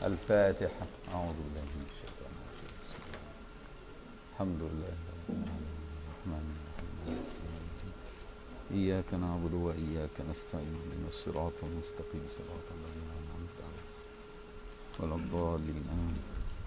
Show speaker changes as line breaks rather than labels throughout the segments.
الفاتحة. أعوذ بالله من الشيطان الرجيم. بسم الله. الحمد لله رب العالمين الرحمن الرحيم إياك نعبد وإياك نستعين اهدنا الصراط المستقيم صراط الذين أنعمت عليهم ولا الضالين آمين.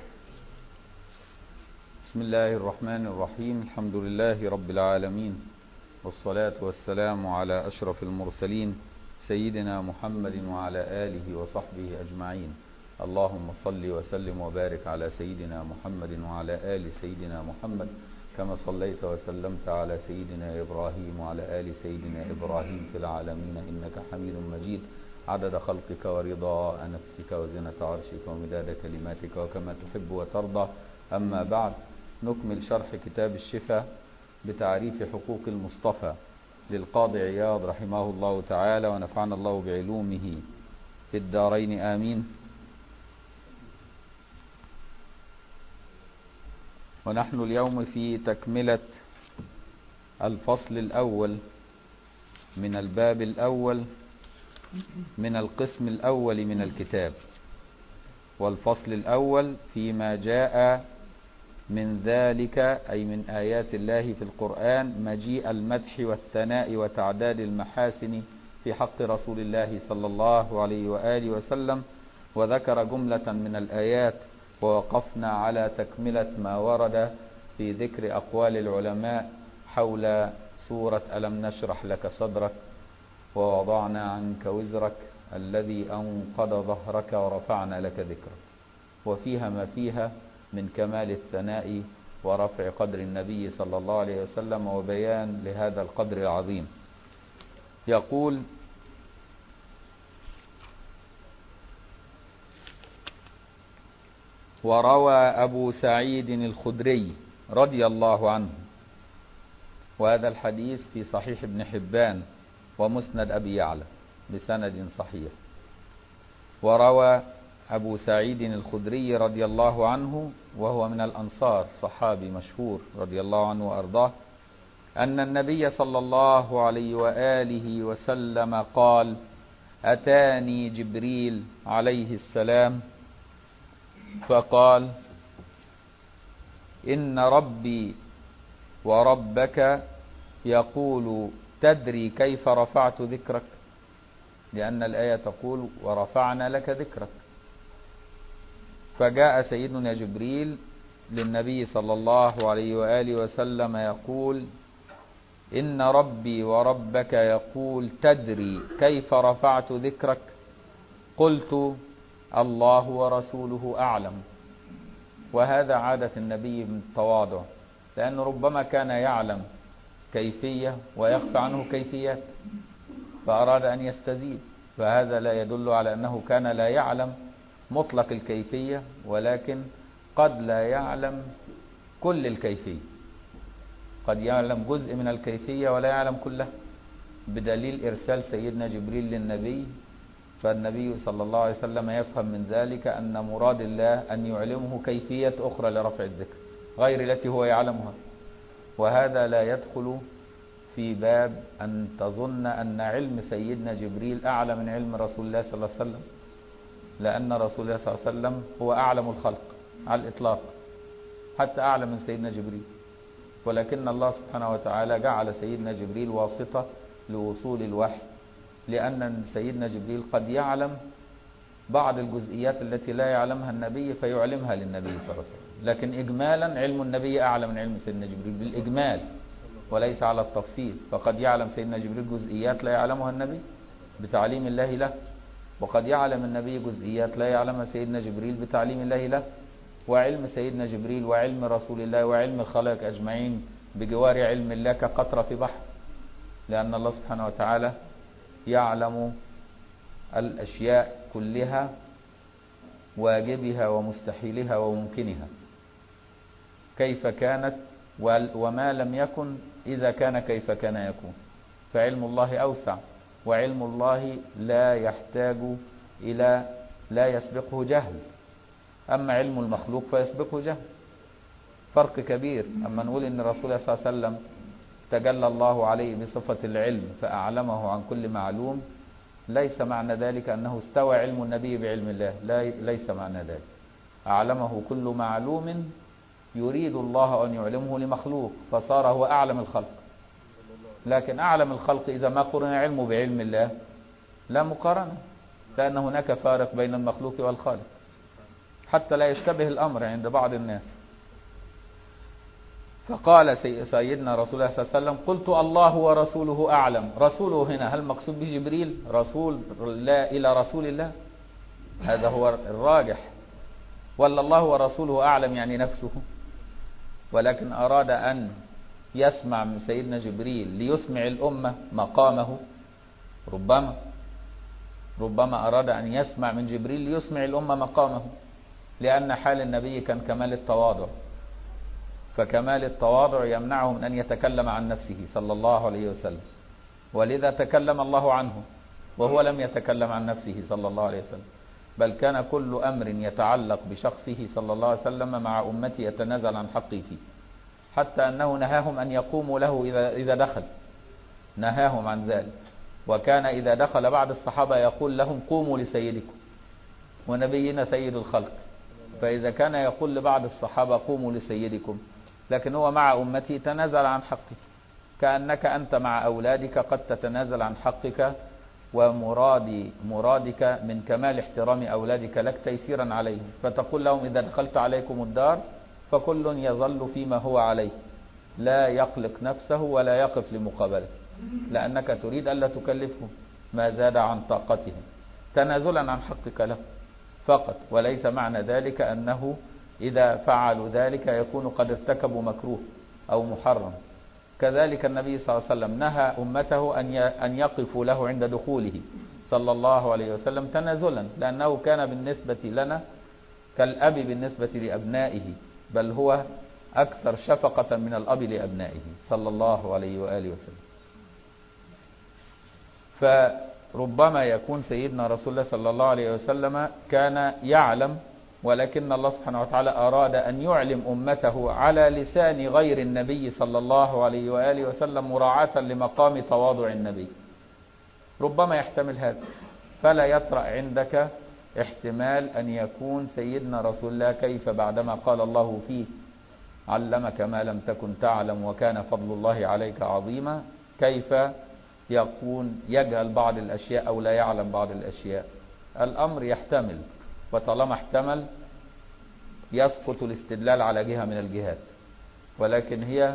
بسم الله الرحمن الرحيم. الحمد لله رب العالمين والصلاة والسلام على أشرف المرسلين سيدنا محمد وعلى آله وصحبه أجمعين. اللهم صل وسلم وبارك على سيدنا محمد وعلى آل سيدنا محمد كما صليت وسلمت على سيدنا إبراهيم وعلى آل سيدنا إبراهيم في العالمين إنك حميد مجيد، عدد خلقك ورضاء نفسك وزنة عرشك ومداد كلماتك وكما تحب وترضى. أما بعد، نكمل شرح كتاب الشفاء بتعريف حقوق المصطفى للقاضي عياض رحمه الله تعالى، ونفعنا الله بعلومه في الدارين آمين. ونحن اليوم في تكملة الفصل الأول من الباب الأول من القسم الأول من الكتاب، والفصل الأول فيما جاء من ذلك أي من آيات الله في القرآن مجيء المدح والثناء وتعداد المحاسن في حق رسول الله صلى الله عليه وآله وسلم، وذكر جملة من الآيات، ووقفنا على تكملة ما ورد في ذكر أقوال العلماء حول سورة ألم نشرح لك صدرك ووضعنا عنك وزرك الذي أنقض ظهرك ورفعنا لك ذكرك، وفيها ما فيها من كمال الثناء ورفع قدر النبي صلى الله عليه وسلم وبيان لهذا القدر العظيم. يقول: وروى أبو سعيد الخدري رضي الله عنه، وهذا الحديث في صحيح ابن حبان ومسند أبي يعلى بسند صحيح. وروى أبو سعيد الخدري رضي الله عنه وهو من الأنصار، صحابي مشهور رضي الله عنه وأرضاه، أن النبي صلى الله عليه وآله وسلم قال: أتاني جبريل عليه السلام فقال: إن ربي وربك يقول تدري كيف رفعت ذكرك، لأن الآية تقول ورفعنا لك ذكرك. فجاء سيدنا جبريل للنبي صلى الله عليه وآله وسلم يقول: إن ربي وربك يقول تدري كيف رفعت ذكرك؟ قلت: الله ورسوله أعلم. وهذا عادة النبي من التواضع، لأنه ربما كان يعلم كيفية ويخفى عنه كيفيات، فأراد أن يستزيد، فهذا لا يدل على أنه كان لا يعلم مطلق الكيفية، ولكن قد لا يعلم كل الكيفية، قد يعلم جزء من الكيفية ولا يعلم كلها، بدليل إرسال سيدنا جبريل للنبي، فالنبي صلى الله عليه وسلم يفهم من ذلك أن مراد الله أن يعلمه كيفية أخرى لرفع الذكر غير التي هو يعلمها. وهذا لا يدخل في باب أن تظن أن علم سيدنا جبريل أعلى من علم رسول الله صلى الله عليه وسلم، لأن رسول الله صلى الله عليه وسلم هو أعلم الخلق على الإطلاق، حتى أعلى من سيدنا جبريل، ولكن الله سبحانه وتعالى جعل سيدنا جبريل واسطة لوصول الوحي، لأن سيدنا جبريل قد يعلم بعض الجزئيات التي لا يعلمها النبي فيعلمها للنبي صلى الله عليه وسلم، لكن إجمالا علم النبي أعلى من علم سيدنا جبريل بالإجمال وليس على التفصيل. فقد يعلم سيدنا جبريل جزئيات لا يعلمها النبي بتعليم الله له، وقد يعلم النبي جزئيات لا يعلمها سيدنا جبريل بتعليم الله له. وعلم سيدنا جبريل وعلم رسول الله وعلم الخلائق أجمعين بجوار علم الله كقطرة في بحر، لأن الله سبحانه وتعالى يعلم الأشياء كلها، واجبها ومستحيلها وممكنها كيف كانت، وما لم يكن إذا كان كيف كان يكون. فعلم الله أوسع، وعلم الله لا يحتاج إلى، لا يسبقه جهل، أما علم المخلوق فيسبقه جهل، فرق كبير. أما نقول إن الرسول صلى الله عليه وسلم تجلى الله عليه بصفة العلم فأعلمه عن كل معلوم، ليس معنى ذلك أنه استوى علم النبي بعلم الله، ليس معنى ذلك. أعلمه كل معلوم يريد الله أن يعلمه لمخلوق، فصار هو أعلم الخلق. لكن أعلم الخلق إذا ما قرن علمه بعلم الله لا مقارنة، لأن هناك فارق بين المخلوق والخالق، حتى لا يشتبه الأمر عند بعض الناس. فقال سيدنا رسول الله صلى الله عليه وسلم: قلت الله ورسوله أعلم. رسوله هنا هل مقصود به جبريل رسول الله إلى رسول الله؟ هذا هو الراجح. ولا الله ورسوله أعلم يعني نفسه؟ ولكن أراد أن يسمع من سيدنا جبريل ليسمع الأمة مقامه. ربما أراد أن يسمع من جبريل ليسمع الأمة مقامه، لأن حال النبي كان كمال التواضع، فكمال التواضع يمنعه من أن يتكلم عن نفسه صلى الله عليه وسلم، ولذا تكلم الله عنه، وهو لم يتكلم عن نفسه صلى الله عليه وسلم، بل كان كل أمر يتعلق بشخصه صلى الله عليه وسلم مع أمته يتنازل عن حقه فيه، حتى أنه نهاهم أن يقوموا له إذا دخل، نهاهم عن ذلك. وكان إذا دخل بعض الصحابة يقول لهم: قوموا لسيدكم، ونبينا سيد الخلق. فإذا كان يقول لبعض الصحابة: قوموا لسيدكم، لكن هو مع أمته تنازل عن حقه، كأنك أنت مع أولادك قد تتنازل عن حقك ومرادك من كمال احترام أولادك لك تيسيرا عليهم، فتقول لهم: إذا دخلت عليكم الدار فكل يظل فيما هو عليه، لا يقلق نفسه ولا يقف لمقابلته، لأنك تريد ألا تكلفهم ما زاد عن طاقتهم، تنازلا عن حقك له فقط. وليس معنى ذلك أنه إذا فعلوا ذلك يكون قد ارتكبوا مكروه أو محرم. كذلك النبي صلى الله عليه وسلم نهى أمته أن يقفوا له عند دخوله صلى الله عليه وسلم تنازلا، لأنه كان بالنسبة لنا كالأب بالنسبة لأبنائه، بل هو أكثر شفقة من الأب لأبنائه صلى الله عليه وآله وسلم. فربما يكون سيدنا رسول الله صلى الله عليه وسلم كان يعلم، ولكن الله سبحانه وتعالى أراد أن يعلم أمته على لسان غير النبي صلى الله عليه وآله وسلم مراعاة لمقام تواضع النبي. ربما يحتمل هذا، فلا يطرأ عندك احتمال أن يكون سيدنا رسول الله كيف بعدما قال الله فيه: علمك ما لم تكن تعلم وكان فضل الله عليك عظيما، كيف يكون يجهل بعض الأشياء أو لا يعلم بعض الأشياء؟ الأمر يحتمل، وطالما احتمل يسقط الاستدلال على جهة من الجهات، ولكن هي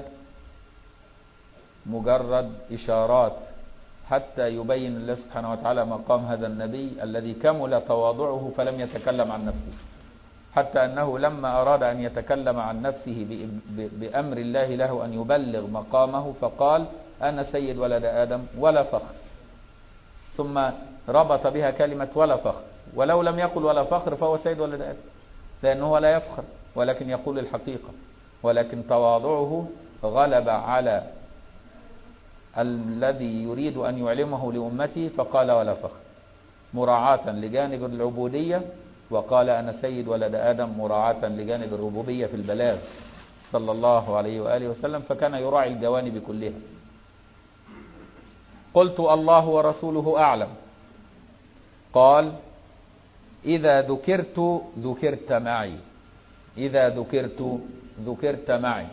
مجرد إشارات حتى يبين الله سبحانه وتعالى مقام هذا النبي الذي كمل تواضعه فلم يتكلم عن نفسه، حتى أنه لما أراد أن يتكلم عن نفسه بأمر الله له أن يبلغ مقامه فقال: أنا سيد ولد آدم ولا فخر، ثم ربط بها كلمة ولا فخر، ولو لم يقل ولا فخر فهو سيد ولد آدم، لأنه لا يفخر ولكن يقول الحقيقة، ولكن تواضعه غلب على الذي يريد أن يعلمه لأمته فقال ولا فخر، مراعاة لجانب العبودية، وقال أنا سيد ولد آدم مراعاة لجانب الربوبية في البلاغ صلى الله عليه وآله وسلم، فكان يراعي الجوانب كلها. قلت: الله ورسوله أعلم. قال: إذا ذكرت ذكرت معي، إذا ذكرت ذكرت معي.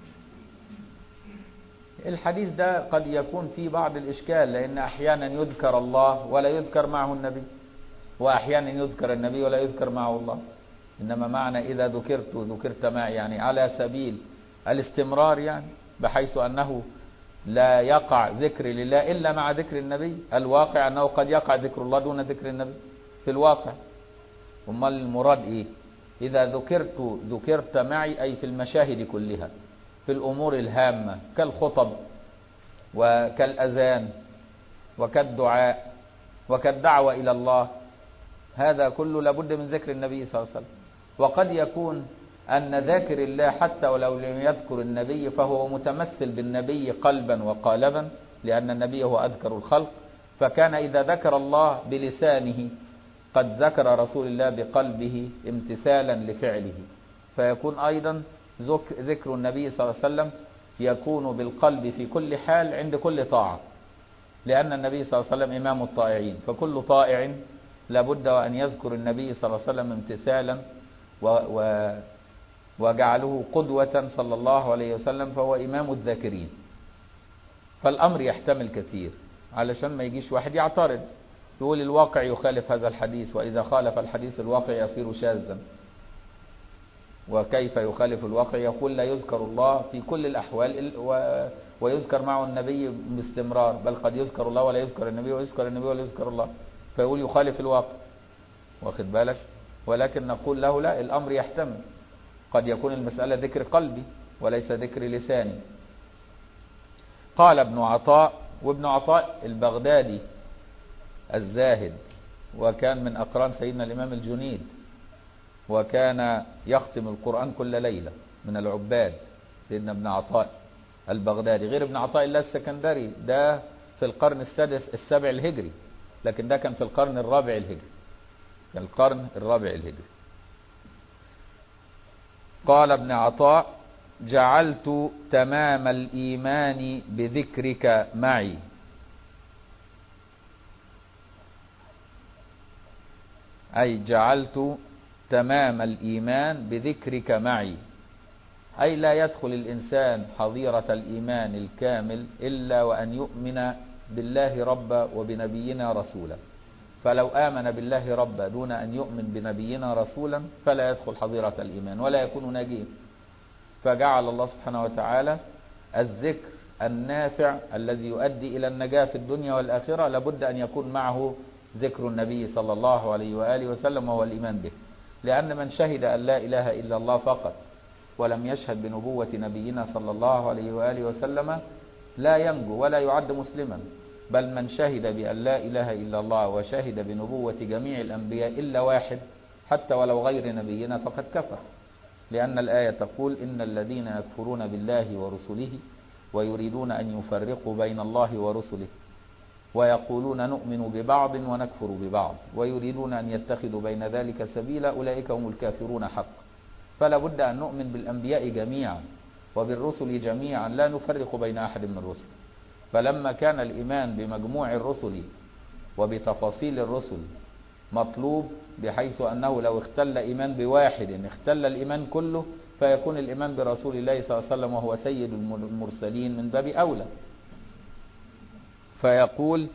الحديث ده قد يكون فيه بعض الإشكال، لأن أحيانا يذكر الله ولا يذكر معه النبي، وأحيانا يذكر النبي ولا يذكر معه الله. إنما معنى إذا ذكرت ذكرت معي يعني على سبيل الاستمرار، يعني بحيث أنه لا يقع ذكر لله إلا مع ذكر النبي. الواقع أنه قد يقع ذكر الله دون ذكر النبي في الواقع. وما المراد إيه؟ إذا ذكرت ذكرت معي أي في المشاهد كلها، في الأمور الهامة كالخطب وكالأذان وكالدعاء وكالدعوة إلى الله، هذا كله لابد من ذكر النبي صلى الله عليه وسلم. وقد يكون أن ذاكر الله حتى ولو لم يذكر النبي فهو متمثل بالنبي قلبا وقالبا، لأن النبي هو أذكر الخلق، فكان إذا ذكر الله بلسانه قد ذكر رسول الله بقلبه امتثالا لفعله، فيكون أيضا ذكر النبي صلى الله عليه وسلم يكون بالقلب في كل حال عند كل طاعة، لأن النبي صلى الله عليه وسلم إمام الطائعين، فكل طائع لابد وأن يذكر النبي صلى الله عليه وسلم امتثالا وجعله قدوة صلى الله عليه وسلم، فهو إمام الذاكرين. فالأمر يحتمل كثير، علشان ما يجيش واحد يعترض يقول الواقع يخالف هذا الحديث، وإذا خالف الحديث الواقع يصير شاذا. وكيف يخالف الواقع؟ يقول لا يذكر الله في كل الأحوال ويذكر معه النبي باستمرار، بل قد يذكر الله ولا يذكر النبي، ويذكر النبي ولا يذكر الله، فيقول يخالف الواقع. واخد بالك؟ ولكن نقول له لا، الأمر يحتمل، قد يكون المسألة ذكر قلبي وليس ذكر لساني. قال ابن عطاء، وابن عطاء البغدادي الزاهد، وكان من أقران سيدنا الإمام الجنيد، وكان يختم القرآن كل ليلة من العباد. سيدنا ابن عطاء البغدادي غير ابن عطاء الله السكندري، ده في القرن السابع الهجري، لكن ده كان في القرن الرابع الهجري، في القرن الرابع الهجري. قال ابن عطاء: جعلت تمام الإيمان بذكرك معي. أي جعلت تمام الإيمان بذكرك معي، أي لا يدخل الإنسان حظيرة الإيمان الكامل إلا وأن يؤمن بالله ربا وبنبينا رسولا. فلو آمن بالله ربا دون أن يؤمن بنبينا رسولا فلا يدخل حظيرة الإيمان ولا يكون ناجيا. فجعل الله سبحانه وتعالى الذكر النافع الذي يؤدي إلى النجاة في الدنيا والآخرة لابد أن يكون معه ذكر النبي صلى الله عليه وآله وسلم، وهو الإيمان به. لأن من شهد أن لا إله إلا الله فقط ولم يشهد بنبوة نبينا صلى الله عليه وآله وسلم لا ينجو ولا يعد مسلما، بل من شهد بأن لا إله إلا الله وشهد بنبوة جميع الأنبياء إلا واحد حتى ولو غير نبينا فقد كفر. لأن الآية تقول: إن الذين يكفرون بالله ورسله ويريدون أن يفرقوا بين الله ورسله ويقولون نؤمن ببعض ونكفر ببعض ويريدون أن يتخذوا بين ذلك سبيلا أولئك هم الكافرون حقا. فلا بد أن نؤمن بالأنبياء جميعا وبالرسل جميعا، لا نفرق بين أحد من الرسل. فلما كان الإيمان بمجموع الرسل وبتفاصيل الرسل مطلوب، بحيث أنه لو اختل إيمان بواحد اختل الإيمان كله، فيكون الإيمان برسول الله صلى الله عليه وسلم وهو سيد المرسلين من باب أولى. فيقول: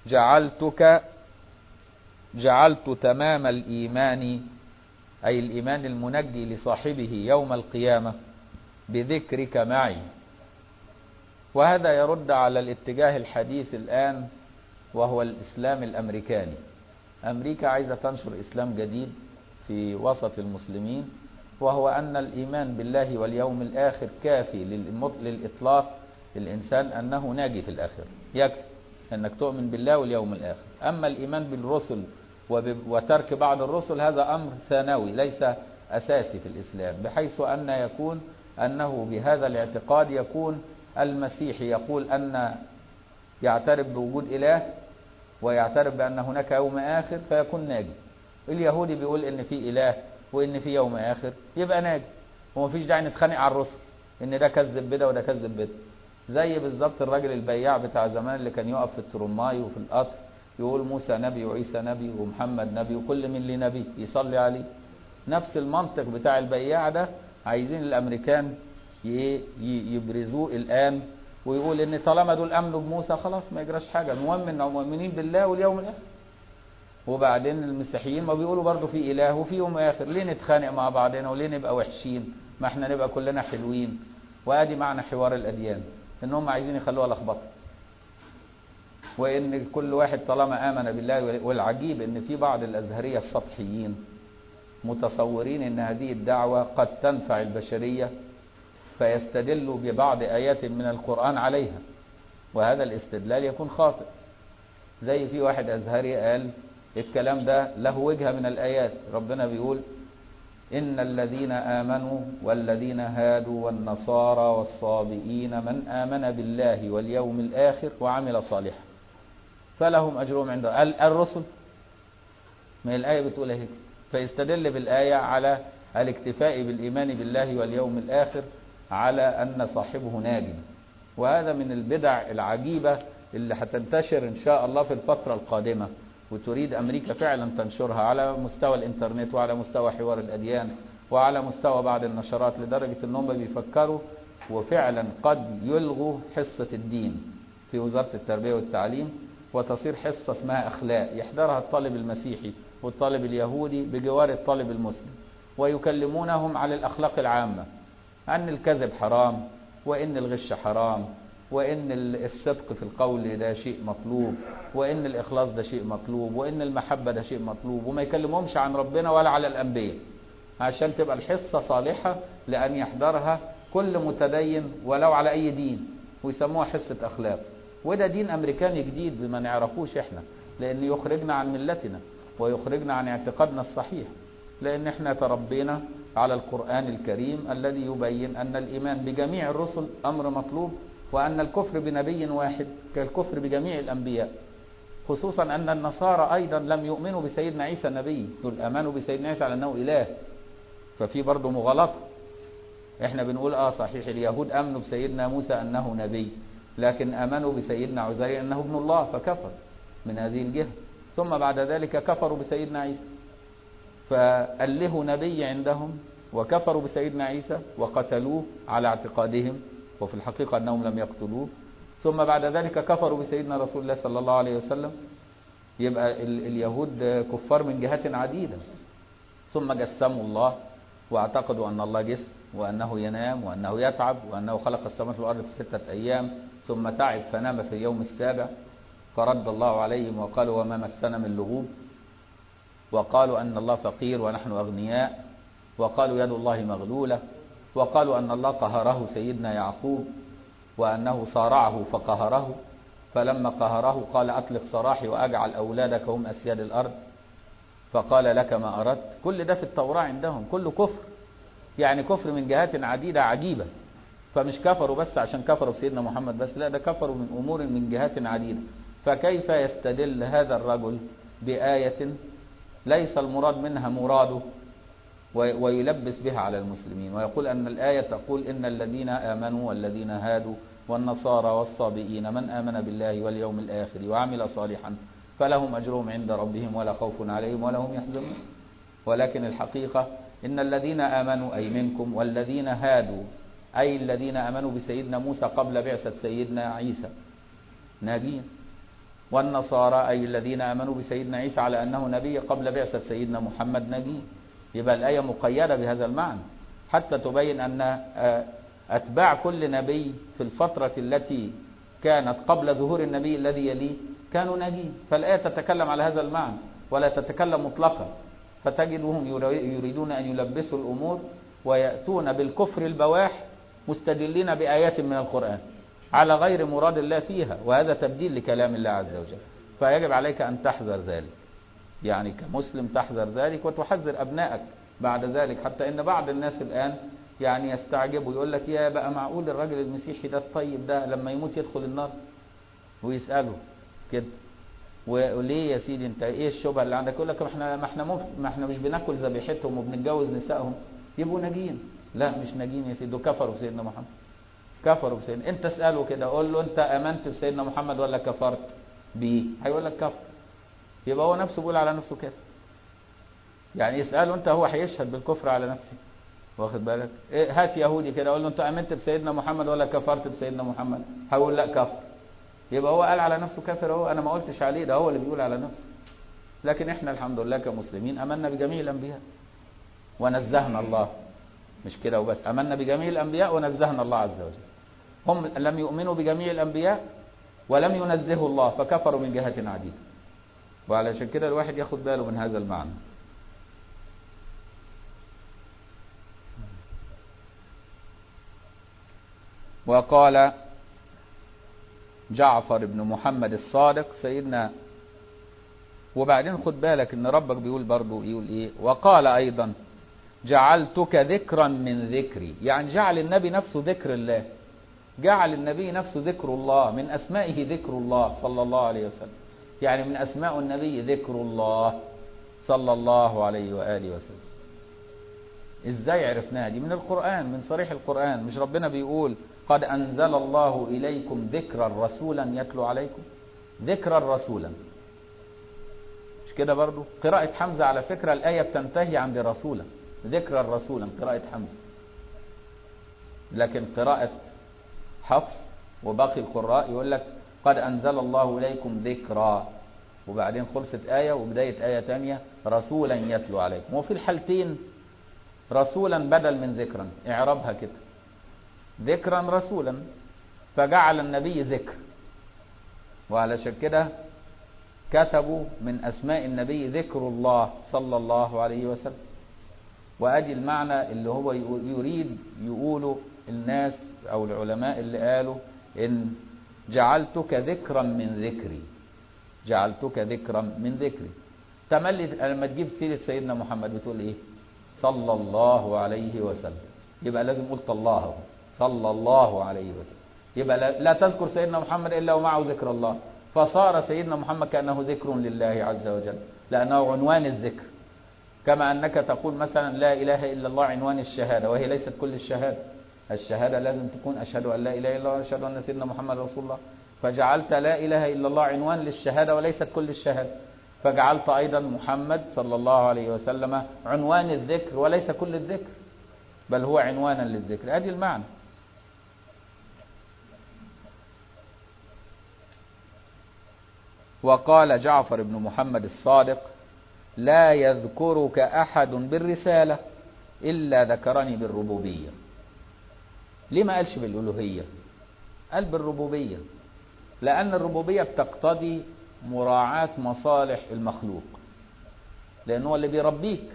جعلت تمام الإيمان، أي الإيمان المنجي لصاحبه يوم القيامة، بذكرك معي. وهذا يرد على الاتجاه الحديث الآن، وهو الإسلام الأمريكاني. أمريكا عايزة تنشر إسلام جديد في وسط المسلمين، وهو أن الإيمان بالله واليوم الآخر كافي للإطلاق الإنسان أنه ناجي في الآخر، يكفي أنك تؤمن بالله واليوم الآخر. أما الإيمان بالرسل وترك بعض الرسل هذا أمر ثانوي ليس أساسي في الإسلام، بحيث أن يكون أنه بهذا الاعتقاد يكون المسيح يقول أن يعترف بوجود إله ويعترف بأن هناك يوم آخر فيكون ناجي. اليهودي بيقول إن في إله وإن في يوم آخر يبقى ناجي، ومفيش داعي نتخانق على الرسل إن ده كذب بده وده كذب بده. زي بالظبط الراجل البياع بتاع زمان اللي كان يقف في الترماي وفي القطر يقول موسى نبي وعيسى نبي ومحمد نبي وكل من لي نبي يصلي عليه. نفس المنطق بتاع البياع ده عايزين الأمريكان يبرزوه الآن، ويقول إن طالما دول أمنوا بموسى خلاص ما يجراش حاجة، المهم إنهم مؤمنين بالله واليوم الآخر. وبعدين المسيحيين ما بيقولوا برضو في إله وفي يوم آخر، ليه نتخانق مع بعضنا وليه نبقى وحشين؟ ما احنا نبقى كلنا حلوين. وادي معنى حوار الأديان، إنهم عايزين يخلوها لخبطة، وإن كل واحد طالما آمن بالله. والعجيب إن في بعض الأزهرية السطحيين متصورين إن هذه الدعوة قد تنفع البشرية فيستدلوا ببعض آيات من القرآن عليها، وهذا الاستدلال يكون خاطئ. زي في واحد أزهري قال الكلام ده له وجهة من الآيات، ربنا بيقول: إن الذين آمنوا والذين هادوا والنصارى والصابئين من آمن بالله واليوم الآخر وعمل صالحا فلهم أجرهم عند الرسل. ما الآية بتقول هيك، فيستدل بالآية على الاكتفاء بالإيمان بالله واليوم الآخر على أن صاحبه ناجٍ. وهذا من البدع العجيبة اللي هتنتشر إن شاء الله في الفترة القادمة، وتريد أمريكا فعلا تنشرها على مستوى الإنترنت وعلى مستوى حوار الأديان وعلى مستوى بعض النشرات، لدرجة أنهم بيفكروا وفعلا قد يلغوا حصة الدين في وزارة التربية والتعليم، وتصير حصة اسمها أخلاق يحضرها الطالب المسيحي والطالب اليهودي بجوار الطالب المسلم، ويكلمونهم على الأخلاق العامة، أن الكذب حرام، وإن الغش حرام، وإن الصدق في القول ده شيء مطلوب، وإن الإخلاص ده شيء مطلوب، وإن المحبة ده شيء مطلوب، وما يكلمهمش عن ربنا ولا على الأنبياء، عشان تبقى الحصة صالحة لأن يحضرها كل متدين ولو على أي دين، ويسموها حصة أخلاق. وده دين أمريكاني جديد ما نعرفوش إحنا، لأن يخرجنا عن ملتنا ويخرجنا عن اعتقادنا الصحيح، لأن إحنا تربينا على القرآن الكريم الذي يبين أن الإيمان بجميع الرسل أمر مطلوب، وأن الكفر بنبي واحد كالكفر بجميع الأنبياء، خصوصا أن النصارى أيضا لم يؤمنوا بسيدنا عيسى نبي، دول آمنوا بسيدنا عيسى على أنه إله، ففي برضه مغالطة. احنا بنقول صحيح اليهود امنوا بسيدنا موسى انه نبي، لكن امنوا بسيدنا عزير انه ابن الله فكفر من هذه الجهة، ثم بعد ذلك كفروا بسيدنا عيسى، فأله نبي عندهم وكفروا بسيدنا عيسى وقتلوه على اعتقادهم، وفي الحقيقة انهم لم يقتلوه، ثم بعد ذلك كفروا بسيدنا رسول الله صلى الله عليه وسلم. يبقى اليهود كفار من جهات عديدة، ثم جسموا الله واعتقدوا أن الله جسم، وأنه ينام، وأنه يتعب، وأنه خلق السماوات والأرض في 6 أيام ثم تعب فنام في اليوم السابع، فرد الله عليهم وقالوا وما مسنا من لغوب، وقالوا أن الله فقير ونحن أغنياء، وقالوا يد الله مغلولة، وقالوا أن الله قهره سيدنا يعقوب وأنه صارعه فقهره، فلما قهره قال أطلق سراحي وأجعل أولادك هم أسياد الأرض، فقال لك ما أردت. كل ده في التوراة عندهم، كله كفر، يعني كفر من جهات عديدة عجيبة. فمش كفروا بس عشان كفروا بسيدنا محمد بس، لا، ده كفروا من أمور من جهات عديدة. فكيف يستدل هذا الرجل بآية ليس المراد منها مراده ويلبس بها على المسلمين، ويقول أن الآية تقول إن الذين آمنوا والذين هادوا والنصارى والصابئين من آمن بالله واليوم الآخر وعمل صالحا فلهم أجرهم عند ربهم ولا خوف عليهم ولا هم يحزنون. ولكن الحقيقة إن الذين آمنوا أي منكم، والذين هادوا أي الذين آمنوا بسيدنا موسى قبل بعثة سيدنا عيسى ناجين، والنصارى أي الذين آمنوا بسيدنا عيسى على أنه نبي قبل بعثة سيدنا محمد ناجين. يبقى الآية مقيدة بهذا المعنى حتى تبين أن أتباع كل نبي في الفترة التي كانت قبل ظهور النبي الذي يليه كانوا ناجين. فالآية تتكلم على هذا المعنى ولا تتكلم مطلقا، فتجدهم يريدون أن يلبسوا الأمور ويأتون بالكفر البواح مستدلين بآيات من القرآن على غير مراد الله فيها، وهذا تبديل لكلام الله عز وجل. فيجب عليك أن تحذر ذلك، يعني كمسلم تحذر ذلك وتحذر أبنائك بعد ذلك، حتى إن بعض الناس الآن يعني يستعجبوا يقول لك يا بقى معقول الراجل المسيحي ده الطيب ده لما يموت يدخل النار؟ ويسأله كده وليه يا سيدي انت ايه الشبهه اللي عندك؟ يقول لك ما احنا مش بناكل ذبيحتهم وبنتجوز نسائهم يبقوا ناجين. لا مش ناجين يا سيدي، دول كفروا بسيدنا محمد، كفروا بسيدنا. انت اساله كده قول له انت امنت بسيدنا محمد ولا كفرت بيه؟ هيقول لك كفر. يبقى هو نفسه بيقول على نفسه كده، يعني اساله انت، هو هيشهد بالكفر على نفسه، واخد بالك؟ إيه هات يهودي كده قول له انت امنت بسيدنا محمد ولا كفرت بسيدنا محمد؟ هيقول لا كفر. يبقى هو قال على نفسه كافر، هو انا ما قلتش عليه، ده هو اللي بيقول على نفسه. لكن احنا الحمد لله كمسلمين امنا بجميع الانبياء ونزهنا الله، مش كده وبس، امنا بجميع الانبياء ونزهنا الله عز وجل. هم لم يؤمنوا بجميع الانبياء ولم ينزهوا الله فكفروا من جهة عديدة، وعلشان كده الواحد ياخد باله من هذا المعنى. وقال جعفر بن محمد الصادق سيدنا، وبعدين خد بالك ان ربك بيقول برضو يقول ايه، وقال ايضا جعلتك ذكرا من ذكري، يعني جعل النبي نفسه ذكر الله، جعل النبي نفسه ذكر الله، من اسمائه ذكر الله صلى الله عليه وسلم، يعني من اسماء النبي ذكر الله صلى الله عليه وآله وسلم. ازاي عرفناها دي؟ من القرآن، من صريح القرآن. مش ربنا بيقول قد أنزل الله إليكم ذكرا رسولا يتلو عليكم. ذكرا رسولا، مش كده برضو؟ قراءة حمزة على فكرة الآية بتنتهي عند رسولا، ذكرا رسولا قراءة حمزة، لكن قراءة حفص وباقي القراء يقول لك قد أنزل الله إليكم ذكرا، وبعدين خلصت آية وبداية آية تانية رسولا يتلو عليكم. وفي الحالتين رسولا بدل من ذكرا، اعربها كده ذكرا رسولا، فجعل النبي ذكر. وعلشان كده كتبوا من أسماء النبي ذكر الله صلى الله عليه وسلم. وأدي المعنى اللي هو يريد يقوله الناس أو العلماء اللي قالوا إن جعلتك ذكرا من ذكري، جعلتك ذكرا من ذكري. تملي لما تجيب سيرة سيدنا محمد بتقول إيه؟ صلى الله عليه وسلم، يبقى لازم قلت الله صلى الله عليه وسلم، يبقى لا تذكر سيدنا محمد إلا ومعه ذكر الله، فصار سيدنا محمد كأنه ذكر لله عز وجل لأنه عنوان الذكر. كما أنك تقول مثلا لا إله إلا الله عنوان الشهادة، وهي ليست كل الشهادة، الشهادة لازم تكون أشهد أن لا إله إلا الله وأشهد أن سيدنا محمد رسول الله، فجعلت لا إله إلا الله عنوان للشهادة وليست كل الشهادة، فجعلت أيضا محمد صلى الله عليه وسلم عنوان الذكر وليس كل الذكر، بل هو عنوانا للذكر. أدي المعنى. وقال جعفر بن محمد الصادق لا يذكرك أحد بالرسالة إلا ذكرني بالربوبية. ليه ما قالش بالألوهية؟ قال بالربوبية، لأن الربوبية بتقتضي مراعاة مصالح المخلوق، لأنه هو اللي بيربيك.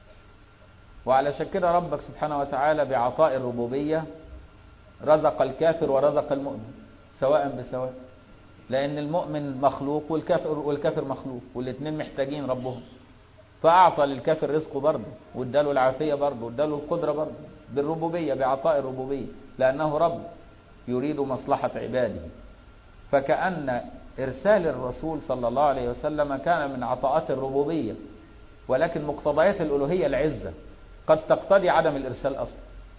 وعلشان كده ربك سبحانه وتعالى بعطاء الربوبية رزق الكافر ورزق المؤمن سواء بسواء، لأن المؤمن مخلوق والكافر مخلوق، والاثنين محتاجين ربهم، فأعطى للكافر رزقه برضه، واداله العافية برضه، واداله القدرة برضه بالربوبية، بعطاء الربوبية، لأنه رب يريد مصلحة عباده. فكأن إرسال الرسول صلى الله عليه وسلم كان من عطاءات الربوبية، ولكن مقتضيات الألوهية العزة قد تقتضي عدم الإرسال أصلا.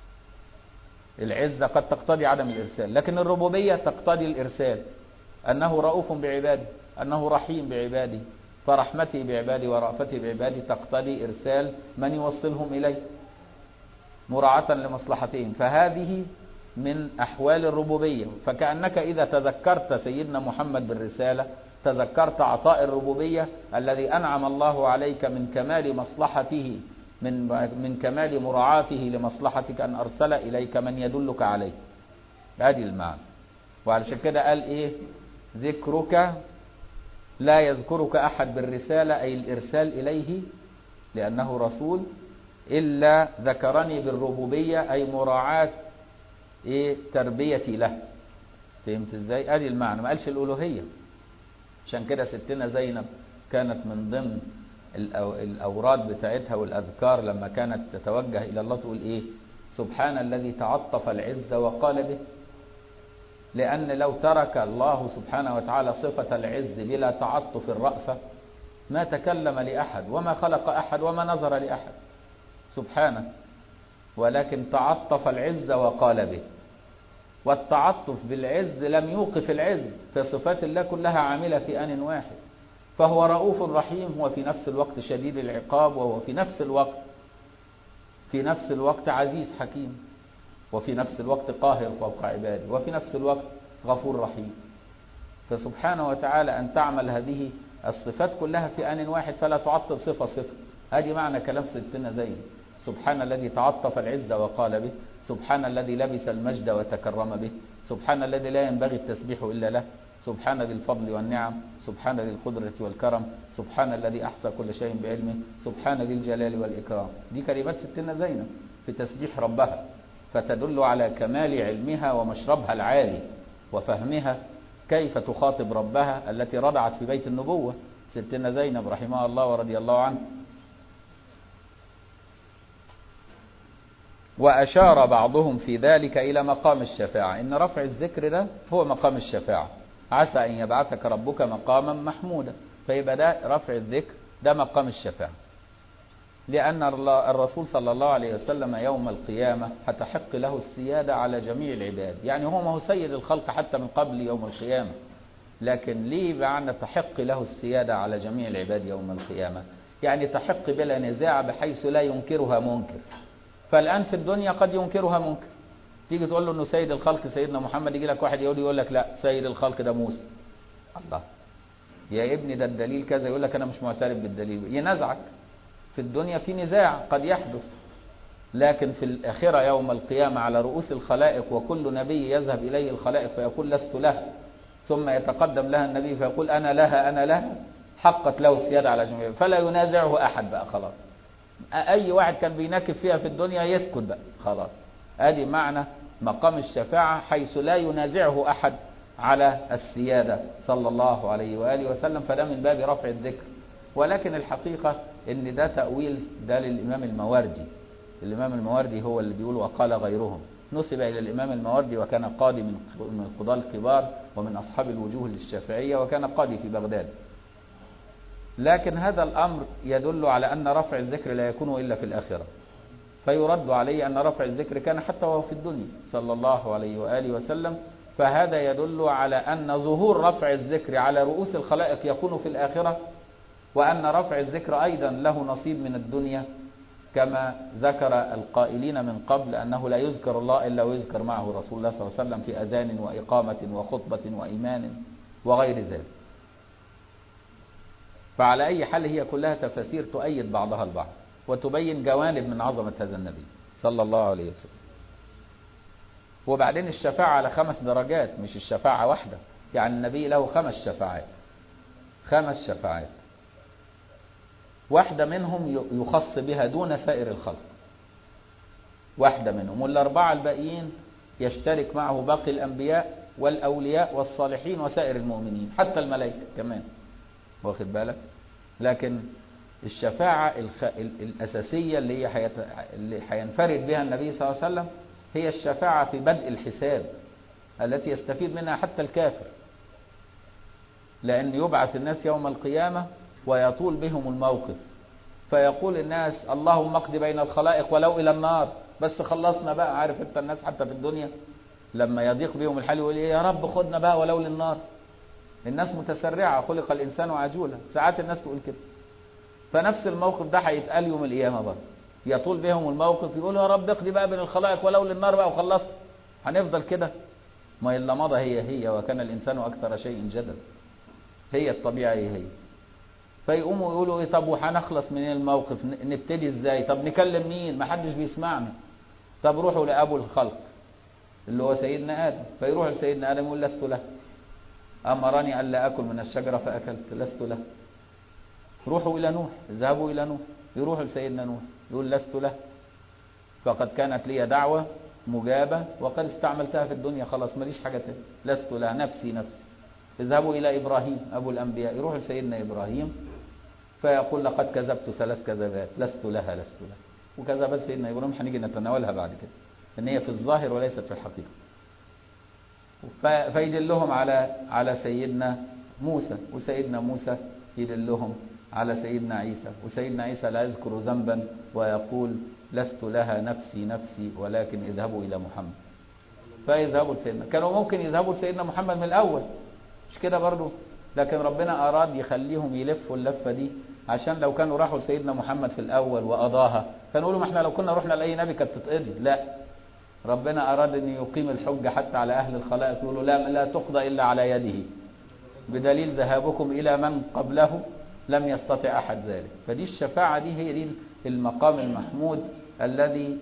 العزة قد تقتضي عدم الإرسال، لكن الربوبية تقتضي الإرسال، أنه رؤوف بعباده، أنه رحيم بعباده، فرحمته بعباده ورأفته بعباده تقتضي إرسال من يوصلهم إليه مراعاة لمصلحتهم. فهذه من أحوال الربوبية. فكأنك إذا تذكرت سيدنا محمد بالرسالة تذكرت عطاء الربوبية الذي أنعم الله عليك من كمال مصلحته، من كمال مراعاته لمصلحتك أن أرسل إليك من يدلك عليه. هذه المعنى. وعلشان كده قال إيه؟ ذكرك لا يذكرك أحد بالرسالة، أي الإرسال إليه لأنه رسول، إلا ذكرني بالربوبية، أي مراعاة إيه؟ تربيتي له. فهمت إزاي؟ هذه المعنى، ما قالش الألوهية. عشان كده ستنا زينب كانت من ضمن الأوراد بتاعتها والأذكار لما كانت تتوجه إلى الله تقول إيه؟ سبحان الذي تعطف العز وقال به. لأن لو ترك الله سبحانه وتعالى صفة العز بلا تعطف الرأفة ما تكلم لأحد وما خلق أحد وما نظر لأحد سبحانه، ولكن تعطف العز وقال به. والتعطف بالعز لم يوقف العز، فصفات الله كلها عاملة في آن واحد. فهو رؤوف رحيم، هو في نفس الوقت شديد العقاب، وهو في نفس الوقت عزيز حكيم، وفي نفس الوقت قاهر فوق عباده، وفي نفس الوقت غفور رحيم. فسبحانه وتعالى أن تعمل هذه الصفات كلها في آن واحد، فلا تعطل صفة. هذه معنى كلام ستنا زينب. سبحان الذي تعطف العز وقال به، سبحان الذي لبس المجد وتكرم به، سبحان الذي لا ينبغي التسبيح إلا له، سبحان ذي الفضل والنعم، سبحان ذي القدرة والكرم، سبحان الذي أحصى كل شيء بعلمه، سبحان ذي الجلال والإكرام. دي كلمات ستنا زينب في تسبيح ربها، فتدل على كمال علمها ومشربها العالي وفهمها كيف تخاطب ربها التي رضعت في بيت النبوة ستنا زينب رحمها الله ورضي الله عنه. وأشار بعضهم في ذلك إلى مقام الشفاعة، إن رفع الذكر ده هو مقام الشفاعة. عسى أن يبعثك ربك مقاما محمودا، فيبقى ده رفع الذكر ده مقام الشفاعة. لأن الرسول صلى الله عليه وسلم يوم القيامة هتحق له السيادة على جميع العباد، يعني هو ما هو سيد الخلق حتى من قبل يوم القيامة، لكن ليه معنى تحق له السيادة على جميع العباد يوم القيامة؟ يعني تحق بلا نزاع بحيث لا ينكرها منكر. فالآن في الدنيا قد ينكرها منكر، تيجي تقول له انه سيد الخلق سيدنا محمد، يجي لك واحد يهودي يقول لك لا سيد الخلق ده موسى. الله يا ابني ده الدليل كذا، يقول لك انا مش معترف بالدليل، ينازعك. في الدنيا في نزاع قد يحدث، لكن في الآخرة يوم القيامة على رؤوس الخلائق، وكل نبي يذهب إليه الخلائق فيقول لست له، ثم يتقدم لها النبي فيقول أنا لها أنا لها، حقت له السيادة على جميع، فلا ينازعه أحد بقى خلاص. أي واحد كان بيناكب فيها في الدنيا يسكت بقى خلاص. ادي معنى مقام الشفاعة، حيث لا ينازعه أحد على السيادة صلى الله عليه وآله وسلم، فده من باب رفع الذكر. ولكن الحقيقة ان ده تأويل ده للإمام الماوردي. الإمام الماوردي هو اللي بيقول وقال غيرهم، نسب إلى الإمام الماوردي، وكان قاضي من القضاة الكبار ومن أصحاب الوجوه للشافعية، وكان قاضي في بغداد. لكن هذا الأمر يدل على أن رفع الذكر لا يكون إلا في الآخرة، فيرد عليه أن رفع الذكر كان حتى وهو في الدنيا صلى الله عليه وآله وسلم. فهذا يدل على أن ظهور رفع الذكر على رؤوس الخلائق يكون في الآخرة، وأن رفع الذكر أيضا له نصيب من الدنيا، كما ذكر القائلين من قبل أنه لا يذكر الله إلا ويذكر معه رسول الله صلى الله عليه وسلم في أذان وإقامة وخطبة وإيمان وغير ذلك. فعلى أي حال هي كلها تفاسير تؤيد بعضها البعض، وتبين جوانب من عظمة هذا النبي صلى الله عليه وسلم. وبعدين الشفاعة على 5 درجات، مش الشفاعة واحدة، يعني النبي له 5 شفاعات، 5 شفاعات، واحدة منهم يخص بها دون سائر الخلق، واحدة منهم، والأربعة الباقيين يشترك معه باقي الأنبياء والأولياء والصالحين وسائر المؤمنين حتى الملائكة كمان، واخد بالك. لكن الشفاعة الأساسية اللي هينفرد بها النبي صلى الله عليه وسلم هي الشفاعة في بدء الحساب، التي يستفيد منها حتى الكافر، لأن يبعث الناس يوم القيامة ويطول بهم الموقف، فيقول الناس اللهم اقض بين الخلائق ولو إلى النار، بس خلصنا بقى. عارف انت الناس حتى في الدنيا لما يضيق بهم الحال يقول يا رب خدنا بقى ولو للنار. الناس متسرعة، خلق الإنسان عجولا، ساعات الناس تقول كده. فنفس الموقف ده هيتقال يوم القيامة برضه، يطول بهم الموقف يقولوا يا رب اقضي بقى بين الخلائق ولو للنار بقى وخلصنا. هنفضل كده؟ ما إلا مضى هي وكان الإنسان أكثر شيء جدل، هي الطبيعة هي. فيقوموا يقولوا ايه طب وهنخلص من الموقف، نبتدي ازاي؟ طب نكلم مين؟ ما حدش بيسمعنا. طب روحوا لأبو الخلق اللي هو سيدنا آدم، فيروح لسيدنا آدم يقول لست له، أمرني ألا أكل من الشجرة فأكلت لست له. روحوا إلى نوح، اذهبوا إلى نوح، يروحوا لسيدنا نوح يقول لست له، فقد كانت لي دعوة مجابة وقد استعملتها في الدنيا، خلاص ماليش حاجة تاني، لست له، نفسي نفسي. اذهبوا إلى إبراهيم أبو الأنبياء، يروح لسيدنا إبراهيم فيقول لقد كذبت 3 كذبات لست لها لست لها. وكذبت سيدنا إبراهيم هنيجي نتناولها بعد كده، ان هي في الظاهر وليست في الحقيقة. فيدلهم على سيدنا موسى، وسيدنا موسى يدلهم على سيدنا عيسى، وسيدنا عيسى لا يذكر ذنبا ويقول لست لها نفسي نفسي ولكن اذهبوا إلى محمد. فيذهبوا لسيدنا، كانوا ممكن يذهبوا لسيدنا محمد من الأول مش كده برضو، لكن ربنا أراد يخليهم يلفوا اللفة دي، عشان لو كانوا راحوا لسيدنا محمد في الأول وأضاها كانوا يقولوا ما احنا لو كنا رحنا لأي نبي كانت تتقضي. لا، ربنا أراد أن يقيم الحجة حتى على أهل الخلائق، يقولوا لا تقضى إلا على يده، بدليل ذهابكم إلى من قبله لم يستطع أحد ذلك. فدي الشفاعة دي هي دي المقام المحمود الذي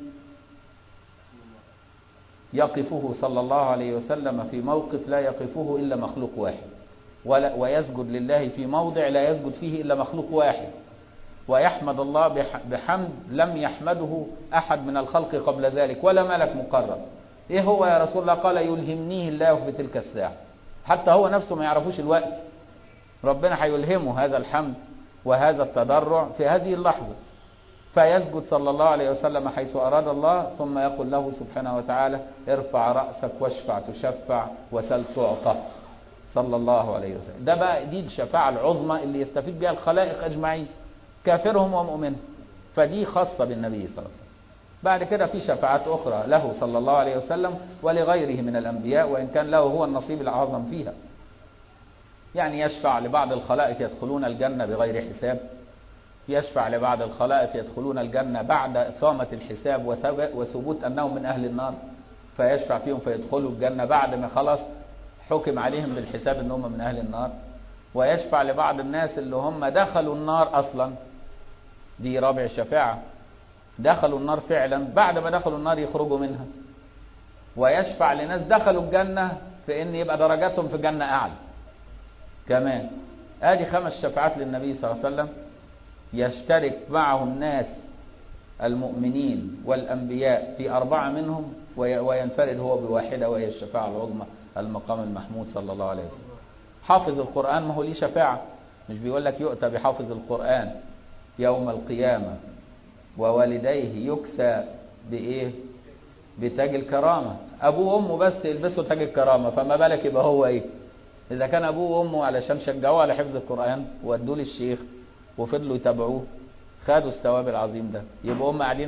يقفه صلى الله عليه وسلم في موقف لا يقفه إلا مخلوق واحد، ويسجد لله في موضع لا يسجد فيه إلا مخلوق واحد، ويحمد الله بحمد لم يحمده أحد من الخلق قبل ذلك ولا ملك مقرب. إيه هو يا رسول الله؟ قال يلهمنيه الله في تلك الساعة، حتى هو نفسه ما يعرفوش الوقت، ربنا هيلهمه هذا الحمد وهذا التضرع في هذه اللحظة، فيسجد صلى الله عليه وسلم حيث أراد الله، ثم يقول له سبحانه وتعالى ارفع رأسك واشفع تشفع وسل تعطى صلى الله عليه وسلم. ده بقى دي الشفاعة العظمى اللي يستفيد بها الخلائق أجمعين، كافرهم ومؤمنهم. فدي خاصة بالنبي صلى الله عليه وسلم. بعد كده في شفاعات أخرى له صلى الله عليه وسلم ولغيره من الأنبياء، وإن كان له هو النصيب الأعظم فيها. يعني يشفع لبعض الخلائق يدخلون الجنة بغير حساب، يشفع لبعض الخلائق يدخلون الجنة بعد إقامة الحساب وثبوت أنهم من أهل النار، فيشفع فيهم فيدخلوا الجنة بعد ما خلاص حكم عليهم بالحساب أنهم من أهل النار. ويشفع لبعض الناس اللي هم دخلوا النار أصلا، دي رابع الشفاعة، دخلوا النار فعلا، بعد ما دخلوا النار يخرجوا منها. ويشفع لناس دخلوا الجنة في أن يبقى درجاتهم في الجنة أعلى كمان. ادي 5 شفاعات للنبي صلى الله عليه وسلم، يشترك معه الناس المؤمنين والأنبياء في 4 منهم، وينفرد هو بواحدة وهي الشفاعة العظمى المقام المحمود صلى الله عليه وسلم. حافظ القرآن ما هو ليه شفاعة، مش بيقول لك يؤتى بحافظ القرآن يوم القيامة ووالديه يكسى بإيه؟ بتاج الكرامة. أبوه وأمه بس يلبسوا تاج الكرامة، فما بالك يبقى هو إيه؟ إذا كان أبوه وأمه علشان شجعوه على حفظ القرآن وادوه للشيخ وفضلوا يتابعوه خدوا الثواب العظيم ده، يبقوا هم قاعدين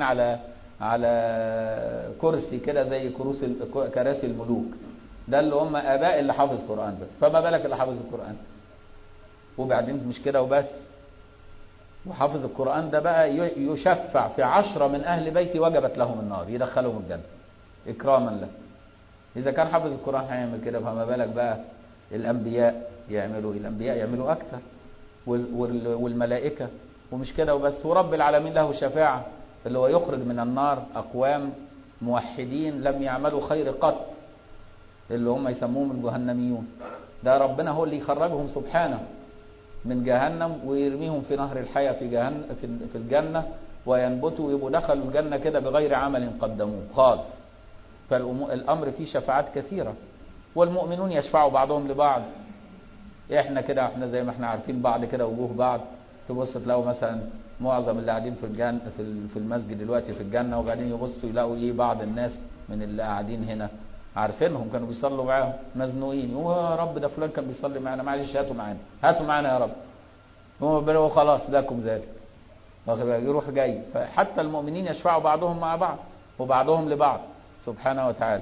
على كرسي كده زي كراسي الملوك. ده اللي هم آباء اللي حافظ قرآن بس، فما بالك اللي حافظ القرآن. وبعدين مش كده وبس، وحافظ القرآن ده بقى يشفع في 10 من أهل بيتي وجبت لهم النار يدخلهم الجنة إكراما له. إذا كان حافظ القرآن هيعمل كده، فما بالك بقى الأنبياء يعملوا، الأنبياء يعملوا أكثر، والملائكة. ومش كده وبس، ورب العالمين له شفاعة، اللي هو يخرج من النار أقوام موحدين لم يعملوا خير قط، اللي هم يسموهم الجهنميون. ده ربنا هو اللي يخرجهم سبحانه من جهنم ويرميهم في نهر الحياة في الجنة، وينبتوا ويبقوا دخلوا الجنة كده بغير عمل قدموه خالص. فالأمر فيه شفاعات كثيرة. والمؤمنون يشفعوا بعضهم لبعض. احنا كده، احنا زي ما احنا عارفين بعض كده وجوه بعض، تبص تلاقوا مثلا معظم اللي قاعدين في الجنة في المسجد دلوقتي في الجنة، وبعدين يبصوا يلاقوا ايه بعض الناس من اللي قاعدين هنا عارفينهم كانوا بيصلوا معاهم مزنوقين، يا رب ده فلان كان بيصلي معانا، معلش هاتوا معانا يا رب. هم بيقولوا خلاص لكم ذلك، يروح جاي. فحتى المؤمنين يشفعوا بعضهم مع بعض وبعضهم لبعض سبحانه وتعالى.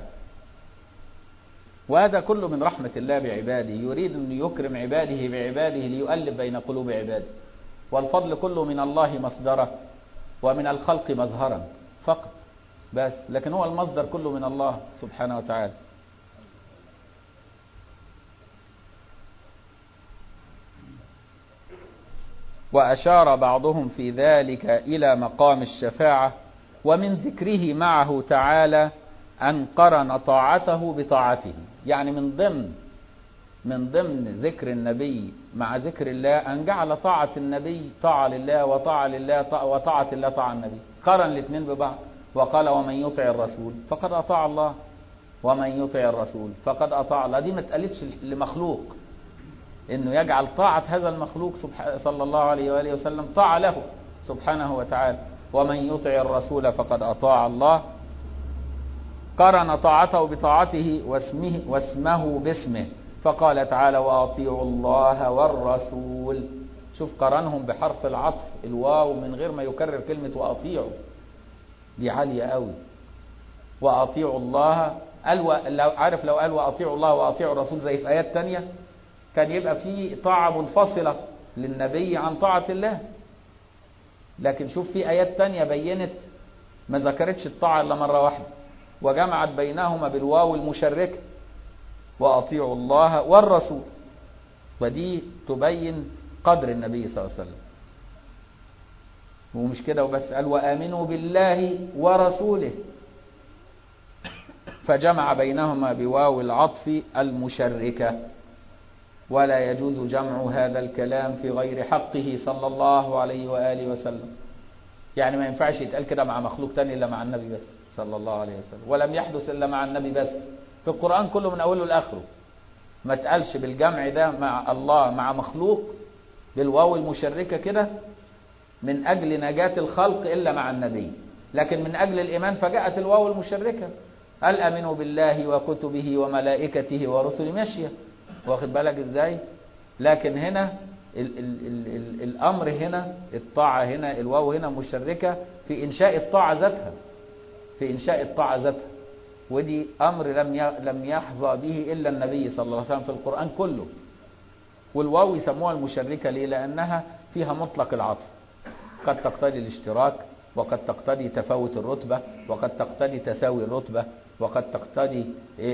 وهذا كله من رحمة الله بعباده، يريد أن يكرم عباده بعباده ليؤلف بين قلوب عباده. والفضل كله من الله مصدره ومن الخلق مظهرا فقط بس، لكن هو المصدر كله من الله سبحانه وتعالى. وأشار بعضهم في ذلك إلى مقام الشفاعة، ومن ذكره معه تعالى أن قرن طاعته بطاعته. يعني من ضمن ذكر النبي مع ذكر الله أن جعل طاعة النبي طاعة لله، وطاعة لله وطاعة الله طاعة النبي، قرن الاثنين ببعض. وقال ومن يطع الرسول فقد أطاع الله، ومن يطع الرسول فقد أطاع الله. دي ما اتقالتش لمخلوق، إنه يجعل طاعة هذا المخلوق صلى الله عليه وآله وسلم طاعة له سبحانه وتعالى. ومن يطع الرسول فقد أطاع الله، قرن طاعته بطاعته واسمه باسمه، فقال تعالى وأطيعوا الله والرسول. شوف قرنهم بحرف العطف الواو من غير ما يكرر كلمة وأطيعوا، دي عالية قوي. وأطيعوا الله، لو قال وأطيعوا الله وأطيعوا الرسول زي في آيات تانية كان يبقى في طاعة منفصلة للنبي عن طاعة الله. لكن شوف في آيات تانية بينت ما ذكرتش الطاعة إلا مرة واحدة، وجمعت بينهما بالواو المشركة وأطيعوا الله والرسول. ودي تبين قدر النبي صلى الله عليه وسلم. ومش كده وبس، قال وآمنوا بالله ورسوله، فجمع بينهما بواو العطف المشركة. ولا يجوز جمع هذا الكلام في غير حقه صلى الله عليه وآله وسلم. يعني ما ينفعش يتقال كده مع مخلوق تاني إلا مع النبي بس صلى الله عليه وسلم، ولم يحدث إلا مع النبي بس في القرآن كله من أوله لآخره. ما تقالش بالجمع ده مع الله مع مخلوق بالواو المشركة كده من أجل نجاة الخلق إلا مع النبي، لكن من أجل الإيمان فجاءت الواو المشركة. قال آمنوا بالله وكتبه وملائكته ورسله، ماشية، واخد بالك إزاي؟ لكن هنا الأمر هنا، الطاعة هنا، الواو هنا مشركة في إنشاء الطاعة ذاتها، في إنشاء الطاعة ذاتها. ودي أمر لم يحظى به إلا النبي صلى الله عليه وسلم في القرآن كله. والواو يسموها المشركة ليه؟ لأنها فيها مطلق العطف، قد تقتضي الاشتراك، وقد تقتضي تفاوت الرتبة، وقد تقتضي تساوي الرتبة، وقد تقتضي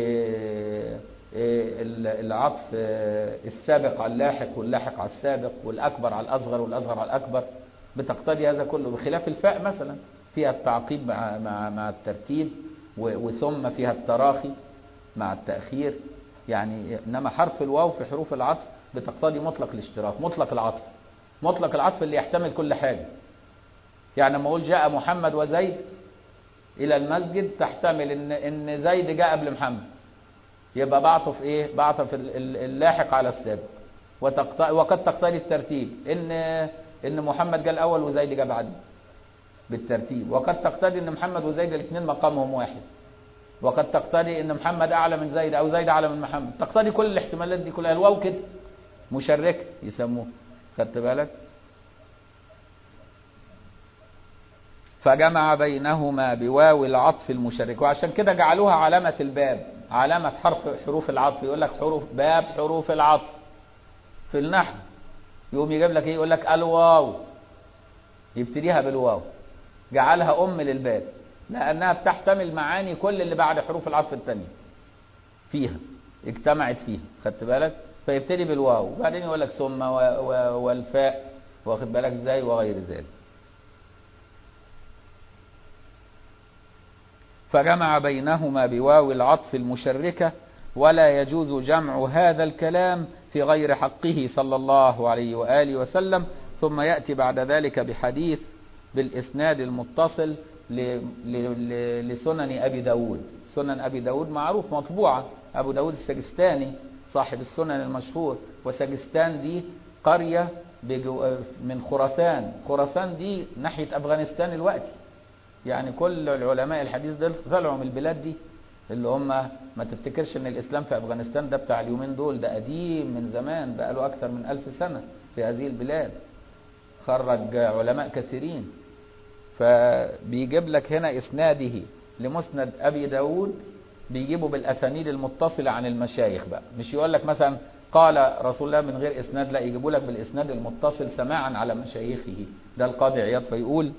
العطف السابق على اللاحق واللاحق على السابق والأكبر على الأصغر والأصغر على الأكبر، بتقتضي هذا كله. بخلاف الفاء مثلا فيها التعقيب مع الترتيب، وثم فيها التراخي مع التأخير يعني. إنما حرف الواو في حروف العطف بتقتضي مطلق الاشتراك، مطلق العطف، مطلق العطف اللي يحتمل كل حاجة. يعني لما أقول جاء محمد وزيد إلى المسجد، تحتمل إن زيد جاء قبل محمد، يبقى بعطف إيه؟ بعطف اللاحق على السابق. وقد تقتضي الترتيب، إن محمد جاء الأول وزيد جاء بعده بالترتيب. وقد تقتضي إن محمد وزيد الاثنين مقامهم واحد. وقد تقتضي إن محمد أعلى من زيد أو زيد أعلى من محمد. تقتضي كل الاحتمالات دي كلها. الواو كده مشركة يسموه، خدت بالك؟ فجمع بينهما بواو العطف المشرك، وعشان كده جعلوها علامة الباب، علامة حروف العطف. يقول لك باب حروف العطف في النحو، يقوم يجيب لك ايه؟ يقول لك الواو، يبتديها بالواو، جعلها للباب، لأنها بتحتمل معاني كل اللي بعد حروف العطف الثانية فيها، اجتمعت فيها، خدت بالك؟ فيبتدي بالواو، وبعدين يقول لك ثم والفاء، واخد بالك ازاي، وغير ذلك. فجمع بينهما بواو العطف المشركة، ولا يجوز جمع هذا الكلام في غير حقه صلى الله عليه وآله وسلم. ثم يأتي بعد ذلك بحديث بالإسناد المتصل لسنن أبي داود. سنن أبي داود معروف مطبوعة، أبو داود السجستاني صاحب السنن المشهور. وسجستان دي قرية من خراسان. خراسان دي ناحية أفغانستان الوقت. يعني كل العلماء الحديث دول طلعوا من البلاد دي، اللي هم ما تفتكرش ان الاسلام في افغانستان ده بتاع اليومين دول، ده قديم من زمان، بقى له اكثر من 1000 سنة في هذه البلاد، خرج علماء كثيرين. فبيجيب لك هنا اسناده لمسند ابي داود، بيجيبه بالاسانيد المتصلة عن المشايخ بقى، مش يقول لك مثلا قال رسول الله من غير اسناد، لا، يجيبوا لك بالاسناد المتصل سماعا على مشايخه. ده القاضي عياض فيقول: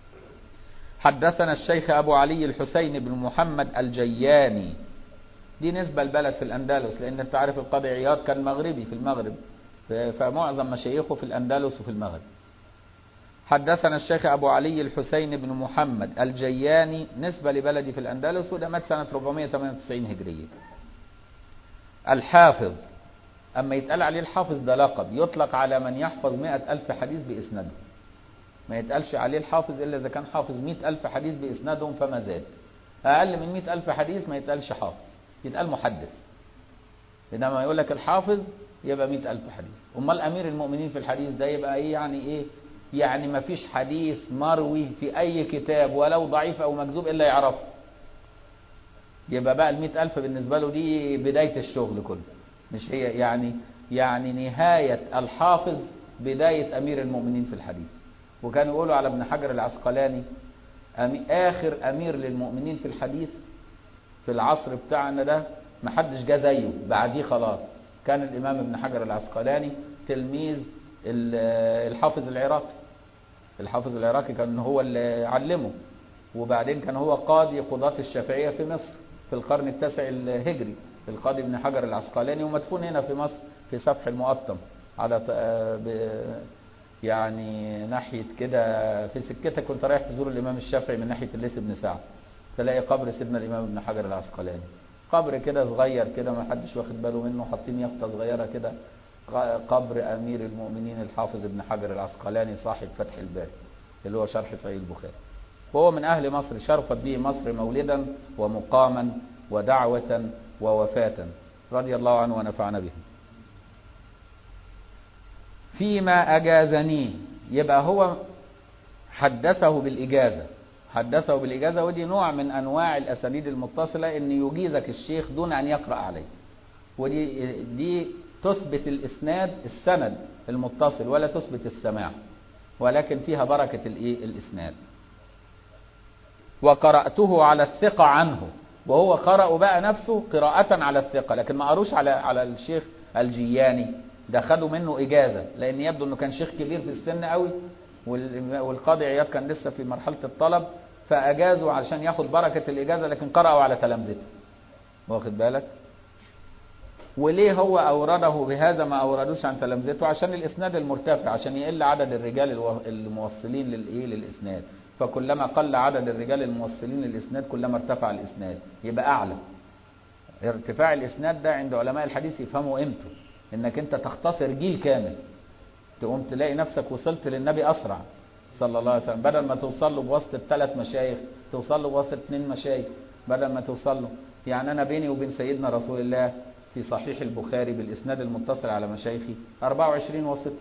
حدثنا الشيخ أبو علي الحسين بن محمد الجياني. دي نسبة البلد في الأندلس، لأن أنت عارف القاضي عياض كان مغربي في المغرب، فمعظم مشايخه في الأندلس وفي المغرب. حدثنا الشيخ أبو علي الحسين بن محمد الجياني، نسبة لبلدي في الأندلس، وده مات سنة 498 هجرية. الحافظ، أما يتقال عليه الحافظ ده لقب يطلق على من يحفظ 100,000 حديث بإسناده. ما يتقالش عليه الحافظ إلا إذا كان حافظ 100,000 حديث بإسنادهم فما زاد. أقل من 100,000 حديث ما يتقالش حافظ، يتقال محدث. إنما يقول لك الحافظ يبقى 100,000 حديث. أمال أمير المؤمنين في الحديث ده يبقى إيه؟ يعني إيه؟ يعني ما فيش حديث مروي في أي كتاب ولو ضعيف أو مكذوب إلا يعرفه. يبقى بقى 100,000 بالنسبة له دي بداية الشغل كله، مش هي يعني نهاية الحافظ بداية أمير المؤمنين في الحديث. وكانوا يقولوا على ابن حجر العسقلاني آخر أمير للمؤمنين في الحديث في العصر بتاعنا ده، ما حدش جه زيه بعديه خلاص. كان الإمام ابن حجر العسقلاني تلميذ الحافظ العراقي. الحافظ العراقي كان هو اللي علمه، وبعدين كان هو قاضي قضاة الشافعية في مصر في القرن التاسع الهجري، القاضي ابن حجر العسقلاني، ومدفون هنا في مصر في سفح المقطم، على يعني ناحية كده في سكتك كنت رايح تزور الإمام الشافعي من ناحية الليث بن سعد، تلاقي قبر سيدنا الإمام ابن حجر العسقلاني، قبر كده صغير كده ما حدش واخد باله منه، حاطين يافطة صغيرة كده، قبر أمير المؤمنين الحافظ ابن حجر العسقلاني صاحب فتح الباري اللي هو شرح صحيح البخاري. وهو من أهل مصر، شرفت به مصر مولدا ومقاما ودعوة ووفاة، رضي الله عنه ونفعنا به. فيما أجازني، يبقى هو حدثه بالإجازة، ودي نوع من أنواع الأسانيد المتصلة، إن يجيزك الشيخ دون أن يقرأ عليه. ودي تثبت الإسناد السند المتصل ولا تثبت السماع، ولكن فيها بركة الإسناد. وقرأته على الثقة عنه، وهو قرأ بقى نفسه قراءة على الثقة، لكن ما قروش على الشيخ الجياني، ده خدوا منه إجازة، لأن يبدو أنه كان شيخ كبير في السن قوي، والقاضي عياض كان لسه في مرحلة الطلب، فأجازوا عشان ياخد بركة الإجازة، لكن قرأوا على تلامذته، واخد بالك. وليه هو أورده بهذا ما أوردوش عن تلامذته؟ عشان الإسناد المرتفع، عشان يقل عدد الرجال الموصلين للإسناد، فكلما قل عدد الرجال الموصلين للإسناد كلما ارتفع الإسناد، يبقى أعلى. ارتفاع الإسناد ده عند علماء الحديث يفهموا قيمته، إنك أنت تختصر جيل كامل، تقوم تلاقي نفسك وصلت للنبي أسرع صلى الله عليه وسلم، بدل ما توصل له بواسطة 3 مشايخ توصل له بواسطة 2 مشايخ، بدل ما توصل له. يعني أنا بيني وبين سيدنا رسول الله في صحيح البخاري بالإسناد المتصل على مشايخي 24 واسطة.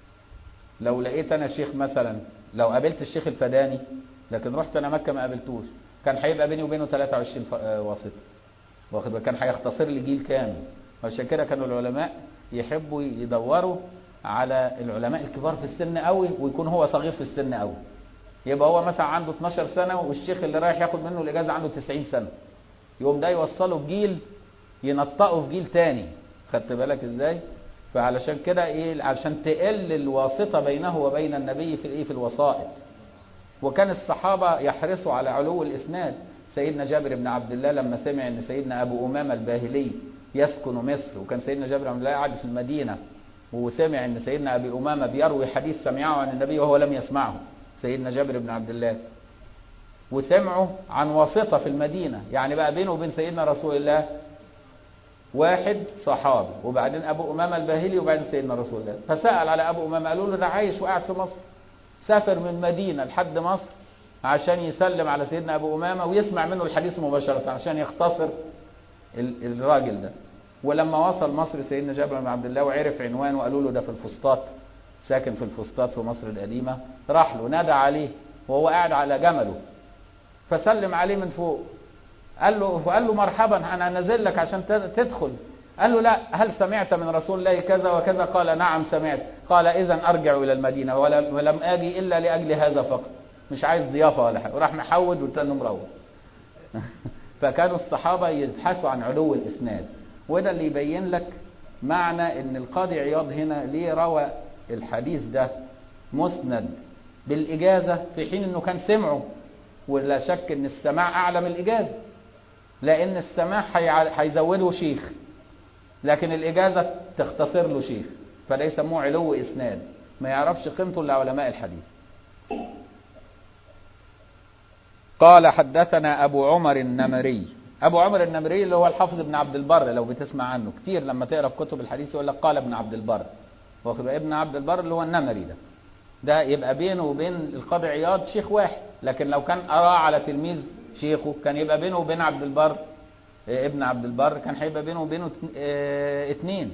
لو لقيت أنا شيخ مثلا، لو قابلت الشيخ الفداني لكن رحت أنا مكة ما قابلتوش، كان هيبقى بيني وبينه 23 واسطة، واخد بالك، كان هيختصر لي جيل كامل. عشان كده كانوا العلماء يحبوا يدوروا على العلماء الكبار في السن قوي، ويكون هو صغير في السن قوي، يبقى هو مثلا عنده 12 سنة والشيخ اللي رايح ياخد منه الإجازة عنده 90 سنة، يقوم ده يوصله بجيل ينطقه في جيل تاني، خدت بالك ازاي؟ فعلشان كده علشان تقل الواسطة بينه وبين النبي في الوسائط. وكان الصحابة يحرصوا على علو الإسناد. سيدنا جابر بن عبد الله لما سمع ان سيدنا أبو أمامة الباهلي يسكن مصر، وكان سيدنا جابر بن عبد الله قاعد في المدينة، وسمع ان سيدنا أبي أمامة بيروي حديث سمعه عن النبي وهو لم يسمعه، سيدنا جابر بن عبد الله، وسمعه عن واسطة في المدينة، يعني بقى بينه وبين سيدنا رسول الله واحد صحابي، وبعدين أبو أمامة الباهلي، وبعدين سيدنا رسول الله. فسأل على أبو أمامة، قالوا له ده عايش وقاعد في مصر، سافر من مدينة لحد مصر عشان يسلم على سيدنا أبو أمامة ويسمع منه الحديث مباشرة عشان يختصر الراجل ده. ولما وصل مصر سيدنا جابر بن عبد الله وعرف عنوانه، وقالوا له ده في الفسطاط، ساكن في الفسطاط في مصر القديمة، راح له نادى عليه وهو قاعد على جمله، فسلم عليه من فوق، قال له مرحبا، أنا نازل لك عشان تدخل. قال له لا، هل سمعت من رسول الله كذا وكذا؟ قال نعم سمعت. قال إذن أرجع إلى المدينة، ولم آجي إلا لأجل هذا فقط، مش عايز ضيافة ولا حاجة، وراح محود والتاني مروح. فكانوا الصحابة يبحثوا عن علو الإسناد، وده اللي يبين لك معنى ان القاضي عياض هنا ليه روى الحديث ده مسند بالإجازة في حين انه كان سمعه، ولا شك ان السماع اعلى من الإجازة، لان السماع هيزوده شيخ، لكن الإجازة تختصر له شيخ، فده يسموه علو إسناد، ما يعرفش قيمته الا علماء الحديث. قال حدثنا أبو عمر النمري. أبو عمر النمري اللي هو الحافظ ابن عبد البر، لو بتسمع عنه كتير لما تقرأ في كتب الحديث يقول لك قال ابن عبد البر، واخد ابن عبد البر اللي هو النمري ده يبقى بينه وبين القاضي عياض شيخ واحد، لكن لو كان أرى على تلميذ شيخه كان يبقى بينه وبين عبد البر ابن عبد البر كان هيبقى بينه وبينه 2.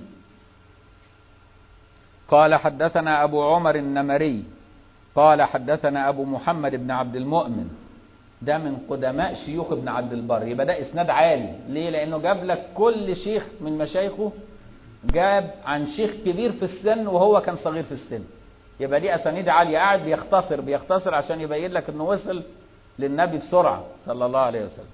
قال حدثنا أبو عمر النمري قال حدثنا أبو محمد بن عبد المؤمن، ده من قدماء شيوخ ابن عبد البر، يبقى ده اسناد عالي. ليه؟ لانه جاب لك كل شيخ من مشايخه جاب عن شيخ كبير في السن وهو كان صغير في السن، يبقى دي اسانيد عاليه، قاعد بيختصر عشان يبين لك انه وصل للنبي بسرعه صلى الله عليه وسلم.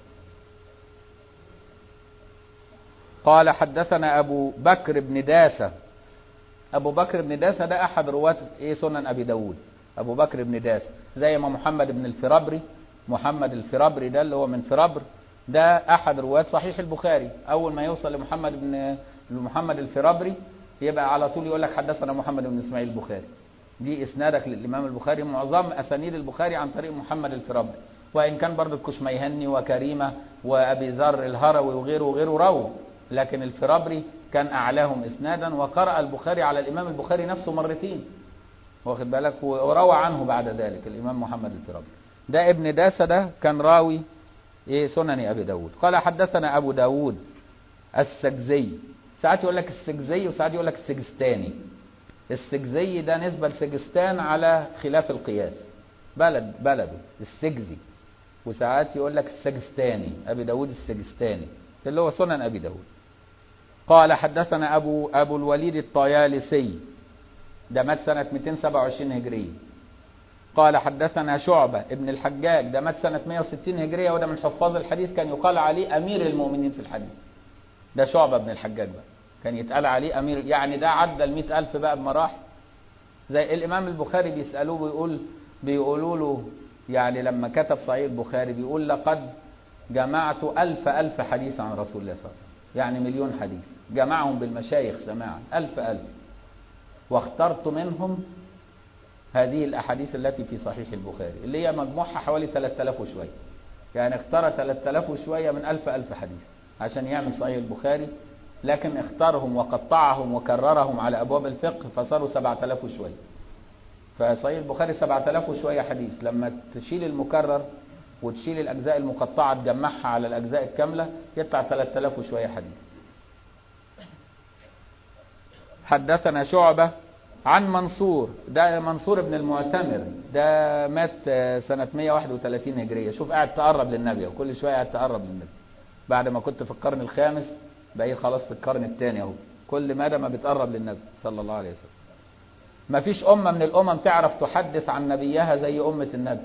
قال حدثنا ابو بكر بن داسه. ابو بكر بن داسه ده احد رواه سنن ابي داود. ابو بكر بن داسه زي ما محمد بن الفرابري، محمد الفرابري ده اللي هو من فرابر، ده احد رواة صحيح البخاري. اول ما يوصل لمحمد الفرابري يبقى على طول يقول لك حدثنا محمد بن اسماعيل البخاري، دي اسنادك للامام البخاري. معظم اسانيد البخاري عن طريق محمد الفرابري، وان كان برضه الكشميهني وكريمه وابي ذر الهروي وغيره رووا، لكن الفرابري كان اعلاهم اسنادا، وقرأ البخاري على الامام البخاري نفسه مرتين، واخد بالك، وروى عنه بعد ذلك الامام محمد الفرابري. ده ابن داسة ده كان راوي سنن أبي داود. قال حدثنا أبو داود السجزي، ساعات يقول لك السجزي وساعات يقول لك السجستاني. السجزي ده نسبة لسجستان على خلاف القياس، بلده السجزي، وساعات يقول لك السجستاني، أبي داود السجستاني اللي هو سنن أبي داود. قال حدثنا أبو الوليد الطيالسي، ده مات سنة 227 هجرية. قال حدثنا شعبة ابن الحجاج، ده مات سنة 160 هجرية، وده من حفاظ الحديث، كان يقال عليه أمير المؤمنين في الحديث. ده شعبة ابن الحجاج بقى، كان يتقال عليه أمير، يعني ده عدى 100,000 بقى بمراحل. زي الإمام البخاري بيسألوه بيقولوا له، يعني لما كتب صحيح البخاري بيقول لقد جمعت ألف حديث عن رسول الله صلى الله عليه وسلم، يعني 1,000,000 حديث جمعهم بالمشايخ سماعا، ألف، واخترت منهم هذه الأحاديث التي في صحيح البخاري اللي هي مجموعها حوالي 3000 وشوية، يعني اختار 3000 وشوية من ألف حديث عشان يعمل صحيح البخاري، لكن اختارهم وقطعهم وكررهم على أبواب الفقه فصاروا 7000 وشوية. فصحيح البخاري 7000 وشوية حديث، لما تشيل المكرر وتشيل الأجزاء المقطعة تجمعها على الأجزاء الكاملة يطلع 3000 وشوية حديث. حدثنا شعبة عن منصور، ده منصور بن المعتمر، ده مات سنة 131 هجرية. شوف قاعد تقرب للنبي، وكل شوية قاعد تقرب للنبي. بعد ما كنت في القرن الخامس بقى خلاص في القرن الثاني اهو، كل مدى ما بتقرب للنبي صلى الله عليه وسلم. ما فيش أمة من الأمم تعرف تحدث عن نبيها زي أمة النبي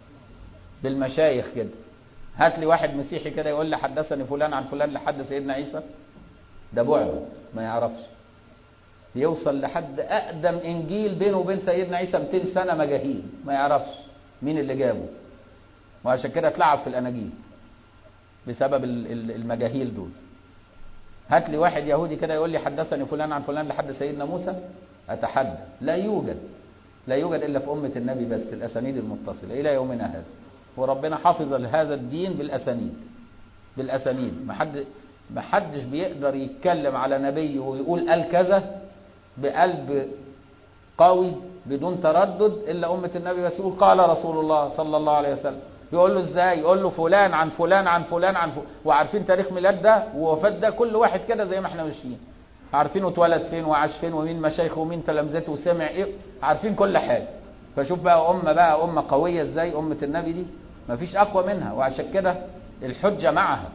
بالمشايخ كده. هات لي واحد مسيحي كده يقول لي حدثني فلان عن فلان لحد سيدنا عيسى، ده بعد ما يعرفش. يوصل لحد أقدم إنجيل بينه وبين سيدنا عيسى 200 سنة مجاهيل، ما يعرفش مين اللي جابه، وعشان كده اتلعب في الأناجيل بسبب المجاهيل دول. هات لي واحد يهودي كده يقول لي حدثني فلان عن فلان لحد سيدنا موسى، أتحدى. لا يوجد إلا في أمة النبي بس الأسانيد المتصلة إلى يومنا هذا، وربنا حافظ هذا الدين بالأسانيد. ما حدش بيقدر يتكلم على نبيه ويقول قال كذا بقلب قوي بدون تردد إلا أمة النبي بس، يقول قال رسول الله صلى الله عليه وسلم. يقول له ازاي؟ يقول له فلان عن فلان عن فلان عن فلان، وعارفين تاريخ ميلاد ده ووفاة ده، كل واحد كده زي ما احنا ماشيين عارفين اتولد فين وعاش فين ومين مشايخه ومين تلامذته وسمع ايه، عارفين كل حاجه. فشوف بقى أمة قوية ازاي أمة النبي دي، مفيش أقوى منها. وعشان كده الحجة معها،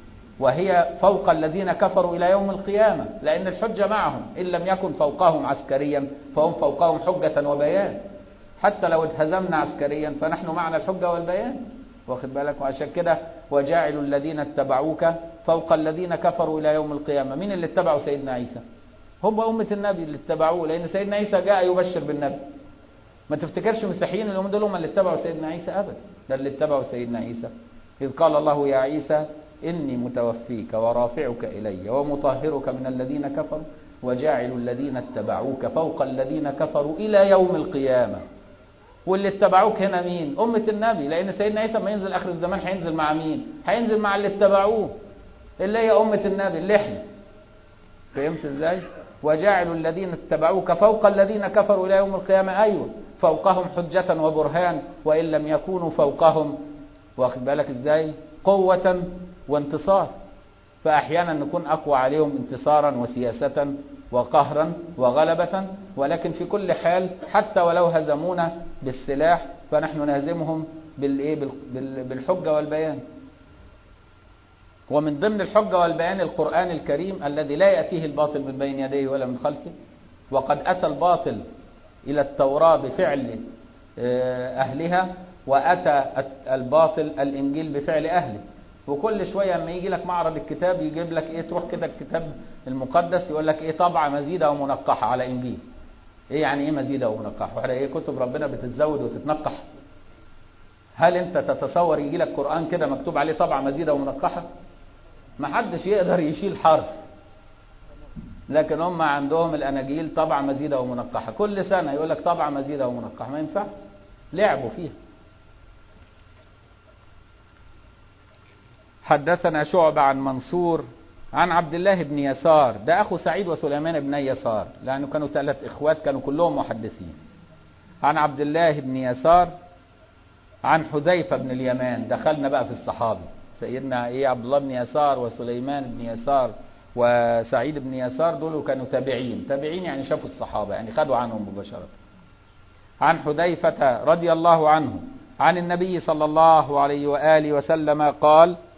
وهي فوق الذين كفروا إلى يوم القيامة، لأن الحجة معهم، إن لم يكن فوقهم عسكريا فهم فوقهم حجة وبيان. حتى لو اتهزمنا عسكريا فنحن معنا الحجة والبيان، واخد بالك. وعشان كده وجاعل الذين اتبعوك فوق الذين كفروا إلى يوم القيامة. مين اللي اتبعوا سيدنا عيسى؟ هم أمة النبي اللي اتبعوه، لأن سيدنا عيسى جاء يبشر بالنبي. ما تفتكرش مسيحيين اليوم دول هم اللي اتبعوا سيدنا عيسى أبدا، ده اللي اتبعوا سيدنا عيسى إذ قال الله يا عيسى إني متوفيك ورافعك إلي ومطهرك من الذين كفروا وجاعل الذين اتبعوك فوق الذين كفروا إلى يوم القيامة. واللي اتبعوك هنا مين؟ أمة النبي، لأن سيدنا عيسى ما ينزل آخر الزمان هينزل مع مين؟ هينزل مع اللي اتبعوه اللي هي أمة النبي اللي احنا. فهمت ازاي؟ وجاعل الذين اتبعوك فوق الذين كفروا إلى يوم القيامة، أيوة فوقهم حجة وبرهان، وإن لم يكونوا فوقهم، واخد بالك ازاي؟ قوة وانتصار. فأحيانا نكون أقوى عليهم انتصارا وسياسة وقهرا وغلبة، ولكن في كل حال حتى ولو هزمونا بالسلاح فنحن نهزمهم بالحجة والبيان. ومن ضمن الحجة والبيان القرآن الكريم الذي لا يأتيه الباطل من بين يديه ولا من خلفه. وقد أتى الباطل إلى التوراة بفعل أهلها، وأتى الباطل الإنجيل بفعل أهله. وكل شوية لما يجي لك معرض الكتاب يجيب لك ايه، تروح كده الكتاب المقدس يقول لك ايه، طبعة مزيدة ومنقحة على انجيل. ايه يعني ايه مزيدة ومنقحة؟ وعلى ايه كتب ربنا بتتزود وتتنقح؟ هل انت تتصور يجي لك قرآن كده مكتوب عليه طبعة مزيدة ومنقحة؟ ما حدش يقدر يشيل حرف. لكن هم عندهم الاناجيل طبعة مزيدة ومنقحة، كل سنة يقول لك طبعة مزيدة ومنقحة. ما ينفع، لعبوا فيها. حدثنا شعبة عن منصور عن عبد الله بن يسار، ده أخو سعيد وسليمان بن يسار، لأنه كانوا 3 إخوات كانوا كلهم محدثين. عن عبد الله بن يسار عن حذيفة بن اليمان. دخلنا بقى في الصحابة، سيدنا عبد الله بن يسار وسليمان بن يسار وسعيد بن يسار، دول كانوا تابعين يعني شافوا الصحابة، يعني خدوا عنهم مباشرة. عن حذيفة رضي الله عنه عن النبي صلى الله عليه وآله وسلم قال: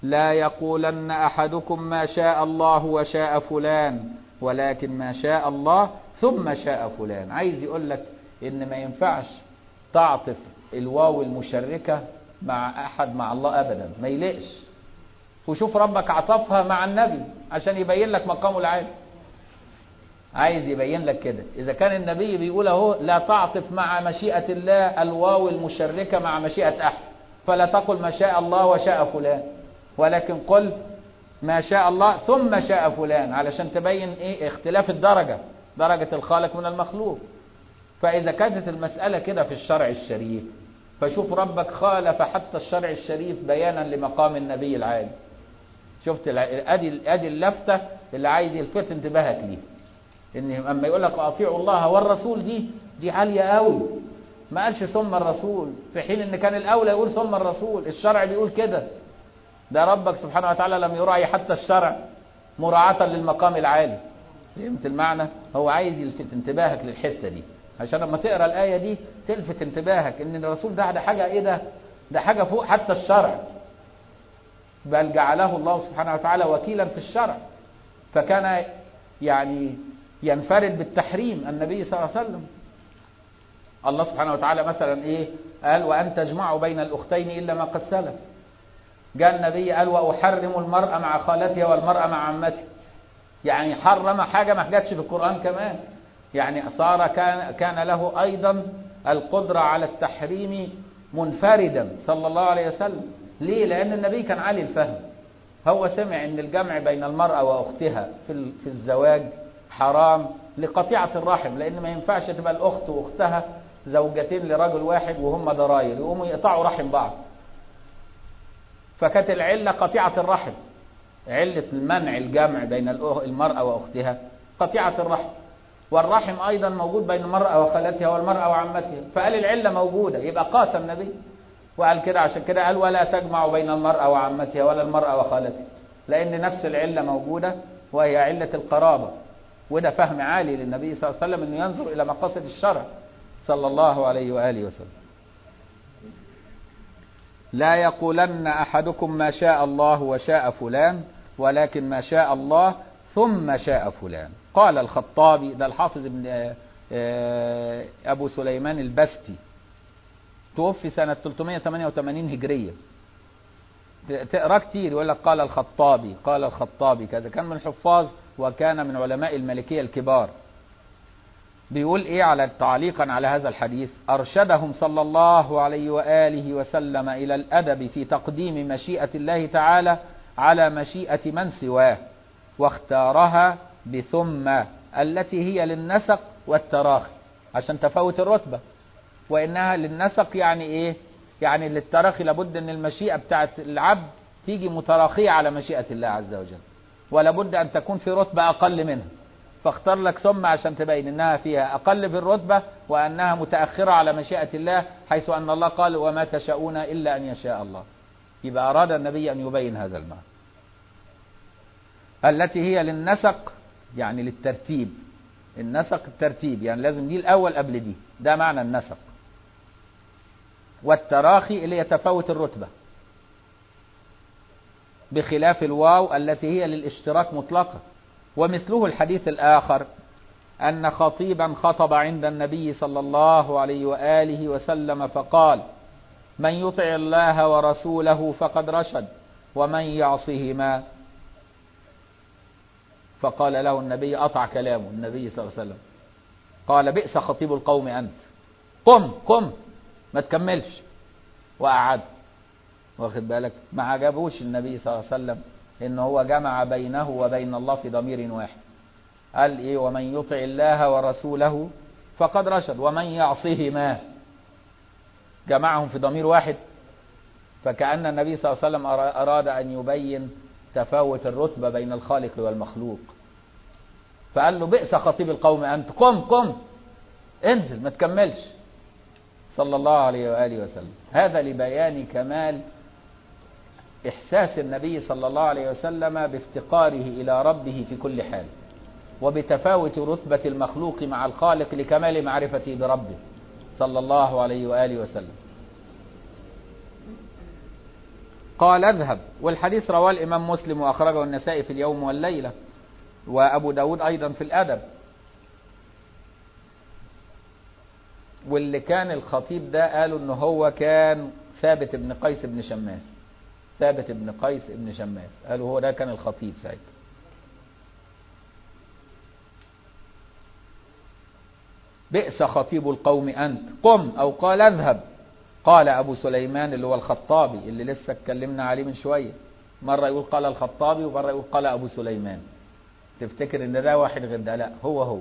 لا يقولن أحدكم ما شاء الله وشاء فلان ولكن ما شاء الله ثم شاء فلان. عايز يقول لك إن ما ينفعش تعطف الواو المشركة مع أحد مع الله أبدا، ما يلقش. وشوف ربك عطفها مع النبي عشان يبين لك مقامه العالي. عايز يبين لك كده، إذا كان النبي بيقول اهو لا تعطف مع مشيئة الله الواو المشركة مع مشيئة أحد، فلا تقل ما شاء الله وشاء فلان، ولكن قل ما شاء الله ثم شاء فلان، علشان تبين ايه اختلاف الدرجة، درجة الخالق من المخلوق. فإذا كانت المسألة كده في الشرع الشريف، فشوف ربك خالف حتى الشرع الشريف بيانا لمقام النبي العالي. شفت ادي اللفتة اللي عايز يلفت انتباهك ليه، ان اما يقول لك اطيعوا الله والرسول دي عالية قوي، ما قالش ثم الرسول، في حين ان كان الاولى يقول ثم الرسول. الشرع بيقول كده، ده ربك سبحانه وتعالى لم يراعي حتى الشرع مراعاة للمقام العالي. فهمت المعنى؟ هو عايز يلفت انتباهك للحتة دي عشان لما تقرأ الآية دي تلفت انتباهك ان الرسول ده حاجة ايه، ده حاجة فوق حتى الشرع، بل جعله الله سبحانه وتعالى وكيلا في الشرع. فكان يعني ينفرد بالتحريم النبي صلى الله عليه وسلم. الله سبحانه وتعالى مثلا ايه قال وأن تجمعوا بين الأختين إلا ما قد سلف. جاء النبي قال وأحرم المرأة مع خالتها والمرأة مع عمتها، يعني حرم حاجة ما جاتش في القرآن كمان. يعني صار كان له أيضا القدرة على التحريم منفردا صلى الله عليه وسلم. ليه؟ لأن النبي كان عالي الفهم، هو سمع ان الجمع بين المرأة وأختها في الزواج حرام لقطيعة الرحم، لأن ما ينفعش تبقى الأخت وأختها زوجتين لرجل واحد وهم ضراير يقوموا يقطعوا رحم بعض. فكانت العلة قطيعة الرحم، علة المنع الجمع بين المرأة وأختها قطيعة الرحم، والرحم أيضا موجود بين المرأة وخالتها والمرأة وعمتها، فقال العلة موجودة، يبقى قاسم النبي وقال كده. عشان كده قال ولا تجمع بين المرأة وعمتها ولا المرأة وخالتها، لأن نفس العلة موجودة وهي علة القرابة. وده فهم عالي للنبي صلى الله عليه وسلم أنه ينظر إلى مقاصد الشرع صلى الله عليه وآله وسلم. لا يقولن أحدكم ما شاء الله وشاء فلان ولكن ما شاء الله ثم شاء فلان. قال الخطابي، ده الحافظ ابن أبو سليمان البستي، توفي سنة 388 هجرية. تقرأ كتير يقول لك قال الخطابي قال الخطابي كذا، كان من الحفاظ وكان من علماء المالكية الكبار. بيقول ايه على تعليقا على هذا الحديث: أرشدهم صلى الله عليه وآله وسلم إلى الأدب في تقديم مشيئة الله تعالى على مشيئة من سواه، واختارها بثم التي هي للنسق والتراخي عشان تفاوت الرتبة، وإنها للنسق يعني إيه؟ يعني للتراخي، لابد أن المشيئة بتاعت العبد تيجي متراخية على مشيئة الله عز وجل، ولابد أن تكون في رتبة أقل منها، فاختار لك ثم عشان تبين أنها فيها أقل في الرتبة وأنها متأخرة على مشيئة الله، حيث أن الله قال وما تشاءون إلا أن يشاء الله. يبقى أراد النبي أن يبين هذا المعنى. التي هي للنسق يعني للترتيب، النسق الترتيب يعني لازم دي الأول قبل دي، ده معنى النسق. والتراخي اللي يتفاوت الرتبة، بخلاف الواو التي هي للاشتراك مطلقا. ومثله الحديث الآخر أن خطيبا خطب عند النبي صلى الله عليه وآله وسلم فقال: من يطع الله ورسوله فقد رشد ومن يعصهما. فقال له النبي، أطع كلامه النبي صلى الله عليه وسلم، قال: بئس خطيب القوم أنت، قم ما تكملش، وقعد. واخد بالك؟ ما عجبوش النبي صلى الله عليه وسلم إن هو جمع بينه وبين الله في ضمير واحد. قال إيه؟ ومن يطع الله ورسوله فقد رشد ومن يعصهما، جمعهم في ضمير واحد. فكأن النبي صلى الله عليه وسلم أراد أن يبين تفاوت الرتبة بين الخالق والمخلوق، فقال له: بئس خطيب القوم أنت، قم انزل ما تكملش، صلى الله عليه وآله وسلم. هذا لبيان كمال إحساس النبي صلى الله عليه وسلم بافتقاره إلى ربه في كل حال، وبتفاوت رتبة المخلوق مع الخالق لكمال معرفته بربه صلى الله عليه وآله وسلم. قال اذهب. والحديث رواه الإمام مسلم وأخرجه النسائي في اليوم والليلة، وأبو داود أيضا في الأدب. واللي كان الخطيب ده قالوا إنه هو كان ثابت بن قيس بن شماس. ثابت بن قيس بن شماس قالوا هو ده كان الخطيب ساعتها. بئس خطيب القوم أنت، قم، أو قال اذهب. قال أبو سليمان اللي هو الخطابي اللي لسه اتكلمنا عليه من شوية، مرة يقول قال الخطابي ومرة يقول قال أبو سليمان، تفتكر ان ده واحد غير ده، لا هو.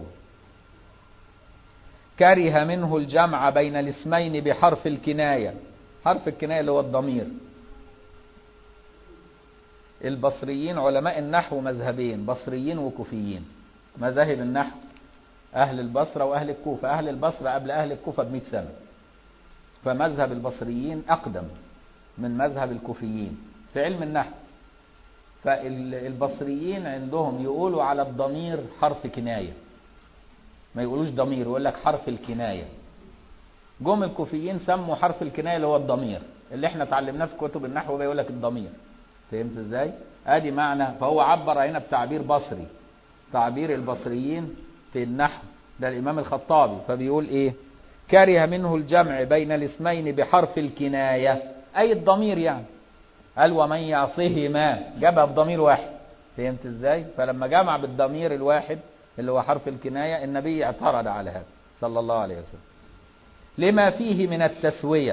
كره منه الجمع بين الاسمين بحرف الكناية. حرف الكناية اللي هو الضمير. البصريين علماء النحو مذهبين، بصريين وكوفيين. مذاهب النحو أهل البصرة وأهل الكوفة. أهل البصرة قبل أهل الكوفة ب100 سنة، فمذهب البصريين أقدم من مذهب الكوفيين في علم النحو. فالبصريين عندهم يقولوا على الضمير حرف كناية، ما يقولوش ضمير، يقول لك حرف الكناية. جم الكوفيين سموا حرف الكناية اللي هو الضمير، اللي احنا اتعلمناه في كتب النحو بيقول لك الضمير. فهمت ازاي؟ ادي معنى. فهو عبر هنا بتعبير بصري، تعبير البصريين في النحو ده الامام الخطابي. فبيقول ايه؟ كره منه الجمع بين الاسمين بحرف الكناية، اي الضمير يعني. قال ومن يعصهما، جابها بضمير واحد. فهمت ازاي؟ فلما جمع بالضمير الواحد اللي هو حرف الكناية، النبي اعترض على هذا صلى الله عليه وسلم لما فيه من التسوية.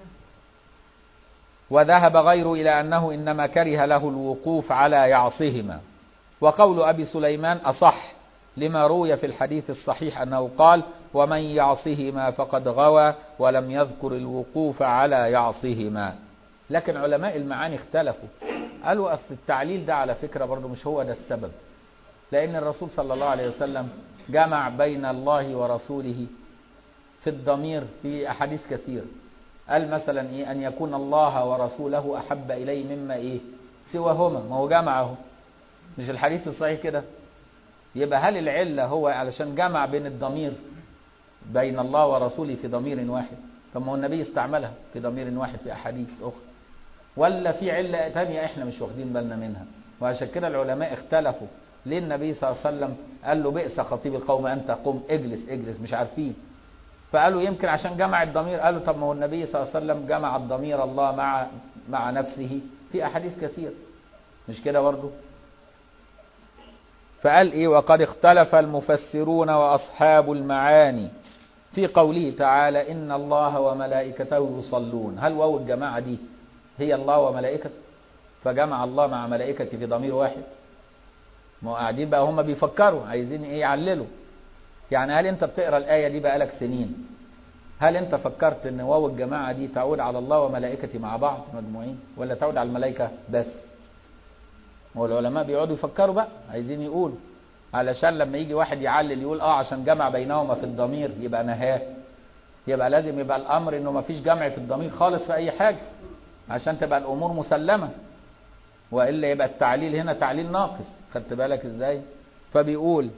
وذهب غيره إلى أنه إنما كره له الوقوف على يعصهما. وقول أبي سليمان أصح لما روي في الحديث الصحيح أنه قال ومن يعصهما فقد غوى، ولم يذكر الوقوف على يعصهما. لكن علماء المعاني اختلفوا، قالوا أصل التعليل ده على فكرة برضو مش هو ده السبب، لأن الرسول صلى الله عليه وسلم جمع بين الله ورسوله في الضمير في أحاديث كثير. قال مثلا إيه؟ أن يكون الله ورسوله أحب إليه مما إيه سواهما. ما هو جمعه، مش الحديث الصحيح كده؟ يبقى هل العلة هو علشان جمع بين الضمير بين الله ورسوله في ضمير واحد؟ طب ما هو النبي استعملها في ضمير واحد في أحاديث أخرى، ولا في علة تانية احنا مش واخدين بالنا منها؟ وعشان كده العلماء اختلفوا ليه النبي صلى الله عليه وسلم قال له بئس خطيب القوم أنت، قم اجلس اجلس، مش عارفين. فقالوا يمكن عشان جمع الضمير. قالوا طب ما هو النبي صلى الله عليه وسلم جمع الضمير الله مع نفسه في أحاديث كثير، مش كده برضه؟ فقال إيه؟ وقد اختلف المفسرون وأصحاب المعاني في قوله تعالى إن الله وملائكته يصلون. هل واو الجماعة دي هي الله وملائكته؟ فجمع الله مع ملائكته في ضمير واحد. ما قاعدين بقى هم بيفكروا عايزين ايه يعللوا. يعني هل انت بتقرا الايه دي بقالك سنين، هل انت فكرت ان واو الجماعه دي تعود على الله وملائكته مع بعض مجموعين، ولا تعود على الملائكه بس؟ هو العلماء بيقعدوا يفكروا بقى، عايزين يقولوا علشان لما يجي واحد يعلل يقول عشان جمع بينهما في الضمير يبقى نهاه، يبقى لازم يبقى الامر انه ما فيش جمع في الضمير خالص في اي حاجه عشان تبقى الامور مسلمه، والا يبقى التعليل هنا تعليل ناقص. خدت بالك ازاي؟ فبيقول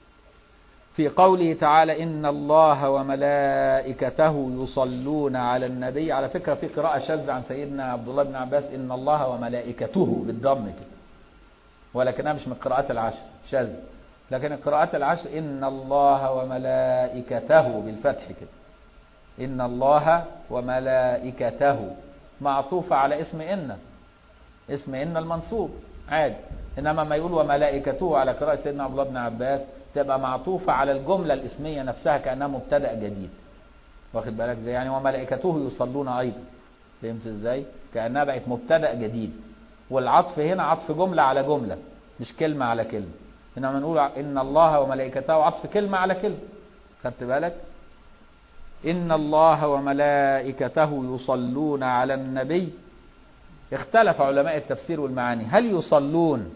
في قوله تعالى إن الله وملائكته يصلون على النبي. على فكرة في قراءة شاذة عن سيدنا عبد الله بن عباس إن الله وملائكته بالضم كده، ولكنها مش من القراءات العشر، شاذ. لكن القراءات العشر إن الله وملائكته بالفتح كده، إن الله وملائكته معطوفة على اسم إن، اسم إن المنصوب عادي. إنما ما يقول وملائكته على قراءة سيدنا عبد الله بن عباس تبقى معطوفة على الجملة الاسمية نفسها كأنها مبتدأ جديد. واخد بالك ازاي؟ يعني وملائكته يصلون أيضا. فهمت ازاي؟ كأنها بقت مبتدأ جديد، والعطف هنا عطف جملة على جملة مش كلمة على كلمة. إنما نقول إن الله وملائكته عطف كلمة على كلمة. خدت بالك؟ إن الله وملائكته يصلون على النبي. اختلف علماء التفسير والمعاني، هل يصلون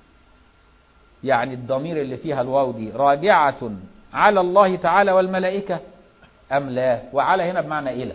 يعني الضمير اللي فيها الواو دي راجعة على الله تعالى والملائكة أم لا؟ وعلى هنا بمعنى إلى،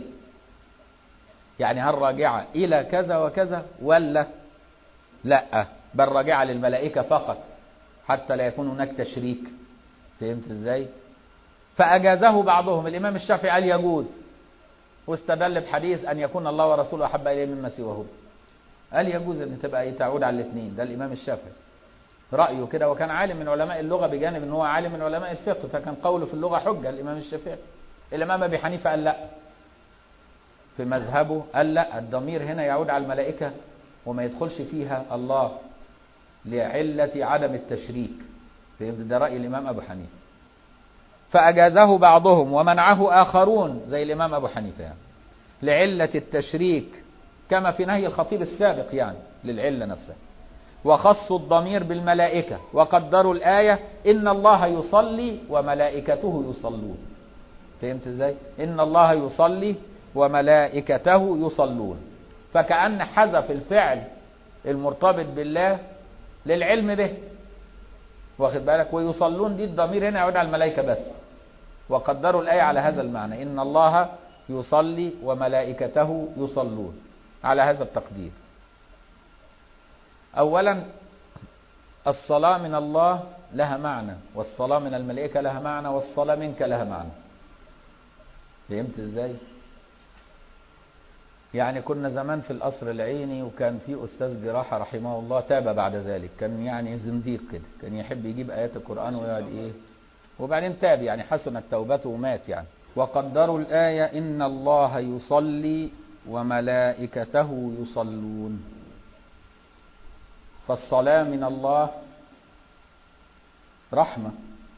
يعني هل راجعة إلى كذا وكذا ولا لا، بل راجعة للملائكة فقط حتى لا يكون هناك تشريك. فهمت ازاي؟ فأجازه بعضهم. الإمام الشافعي قال يجوز، واستدل بحديث أن يكون الله ورسوله أحب إليه مما سواهما. قال يجوز ان تبقى تعود على الاثنين، ده الامام الشافعي رايه كده، وكان عالم من علماء اللغه بجانب ان هو عالم من علماء الفقه، فكان قوله في اللغه حجه الامام الشافعي. الامام ابي حنيفه قال لا، في مذهبه قال لا، الضمير هنا يعود على الملائكه وما يدخلش فيها الله لعله عدم التشريك. ده راي الامام ابو حنيفه، فاجازه بعضهم ومنعه اخرون زي الامام ابو حنيفه يعني لعله التشريك، كما في نهي الخطيب السابق يعني للعله نفسها. وخصوا الضمير بالملائكة وقدروا الآية إن الله يصلي وملائكته يصلون. فهمت ازاي؟ إن الله يصلي وملائكته يصلون، فكأن حذف الفعل المرتبط بالله للعلم به، واخد بالك؟ ويصلون دي الضمير هنا يعود على الملائكة بس، وقدروا الآية على هذا المعنى إن الله يصلي وملائكته يصلون على هذا التقدير. أولا الصلاة من الله لها معنى، والصلاة من الملائكة لها معنى، والصلاة منك لها معنى. فهمت ازاي؟ يعني كنا زمان في القصر العيني، وكان في أستاذ جراحة رحمه الله تاب بعد ذلك، كان يعني زنديق كده، كان يحب يجيب آيات القرآن ويقعد إيه، وبعدين تاب يعني حسنت توبته ومات يعني. وقدروا الآية إن الله يصلي وملائكته يصلون، فالصلاة من الله رحمة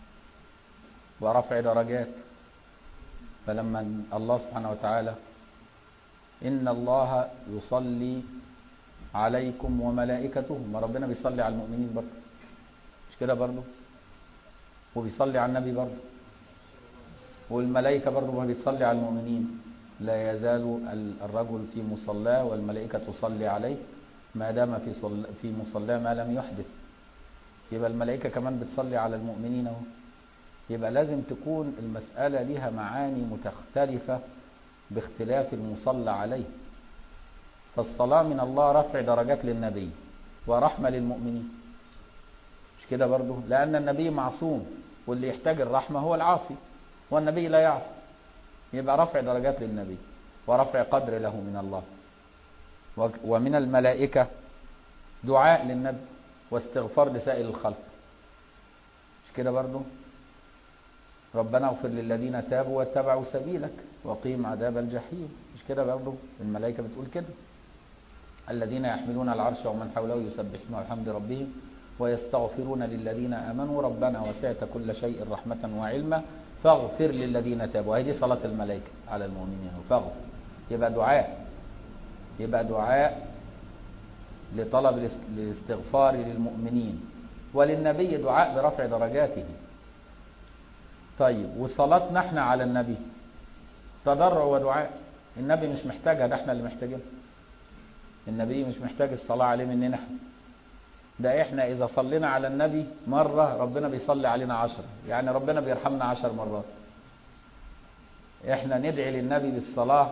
ورفع درجات. فلما الله سبحانه وتعالى إن الله يصلي عليكم وملائكته، ما ربنا بيصلي على المؤمنين برضه، مش كده برضه؟ وبيصلي على النبي برضه، والملائكة برضه ما بيتصلي على المؤمنين. لا يزال الرجل في مصلاه والملائكة تصلي عليه ما دام في مصلاه ما لم يحدث. يبقى الملائكة كمان بتصلي على المؤمنين اهو. يبقى لازم تكون المسألة لها معاني مختلفة باختلاف المصلى عليه. فالصلاة من الله رفع درجات للنبي ورحمة للمؤمنين، مش كده برضه؟ لأن النبي معصوم، واللي يحتاج الرحمة هو العاصي، والنبي لا يعصي. يبقى رفع درجات للنبي ورفع قدر له من الله. ومن الملائكة دعاء للنبي واستغفار لسائر الخلق، مش كده برضو؟ ربنا اغفر للذين تابوا واتبعوا سبيلك وقيم عذاب الجحيم، مش كده برضو؟ الملائكة بتقول كده. الذين يحملون العرش ومن حوله يسبحون بحمد ربهم ويستغفرون للذين آمنوا ربنا وسعت كل شيء رحمة وعلما فاغفر للذين تابوا. هذه صلاة الملائكة على المؤمنين، فاغفر. يبقى دعاء لطلب الاستغفار للمؤمنين، وللنبي دعاء برفع درجاته. طيب وصلاتنا احنا على النبي تضرع ودعاء. النبي مش محتاجها، ده احنا اللي محتاجينها. النبي مش محتاج الصلاة عليه مننا احنا، ده احنا اذا صلينا على النبي مرة ربنا بيصلي علينا 10، يعني ربنا بيرحمنا 10 مرات. احنا ندعي للنبي بالصلاة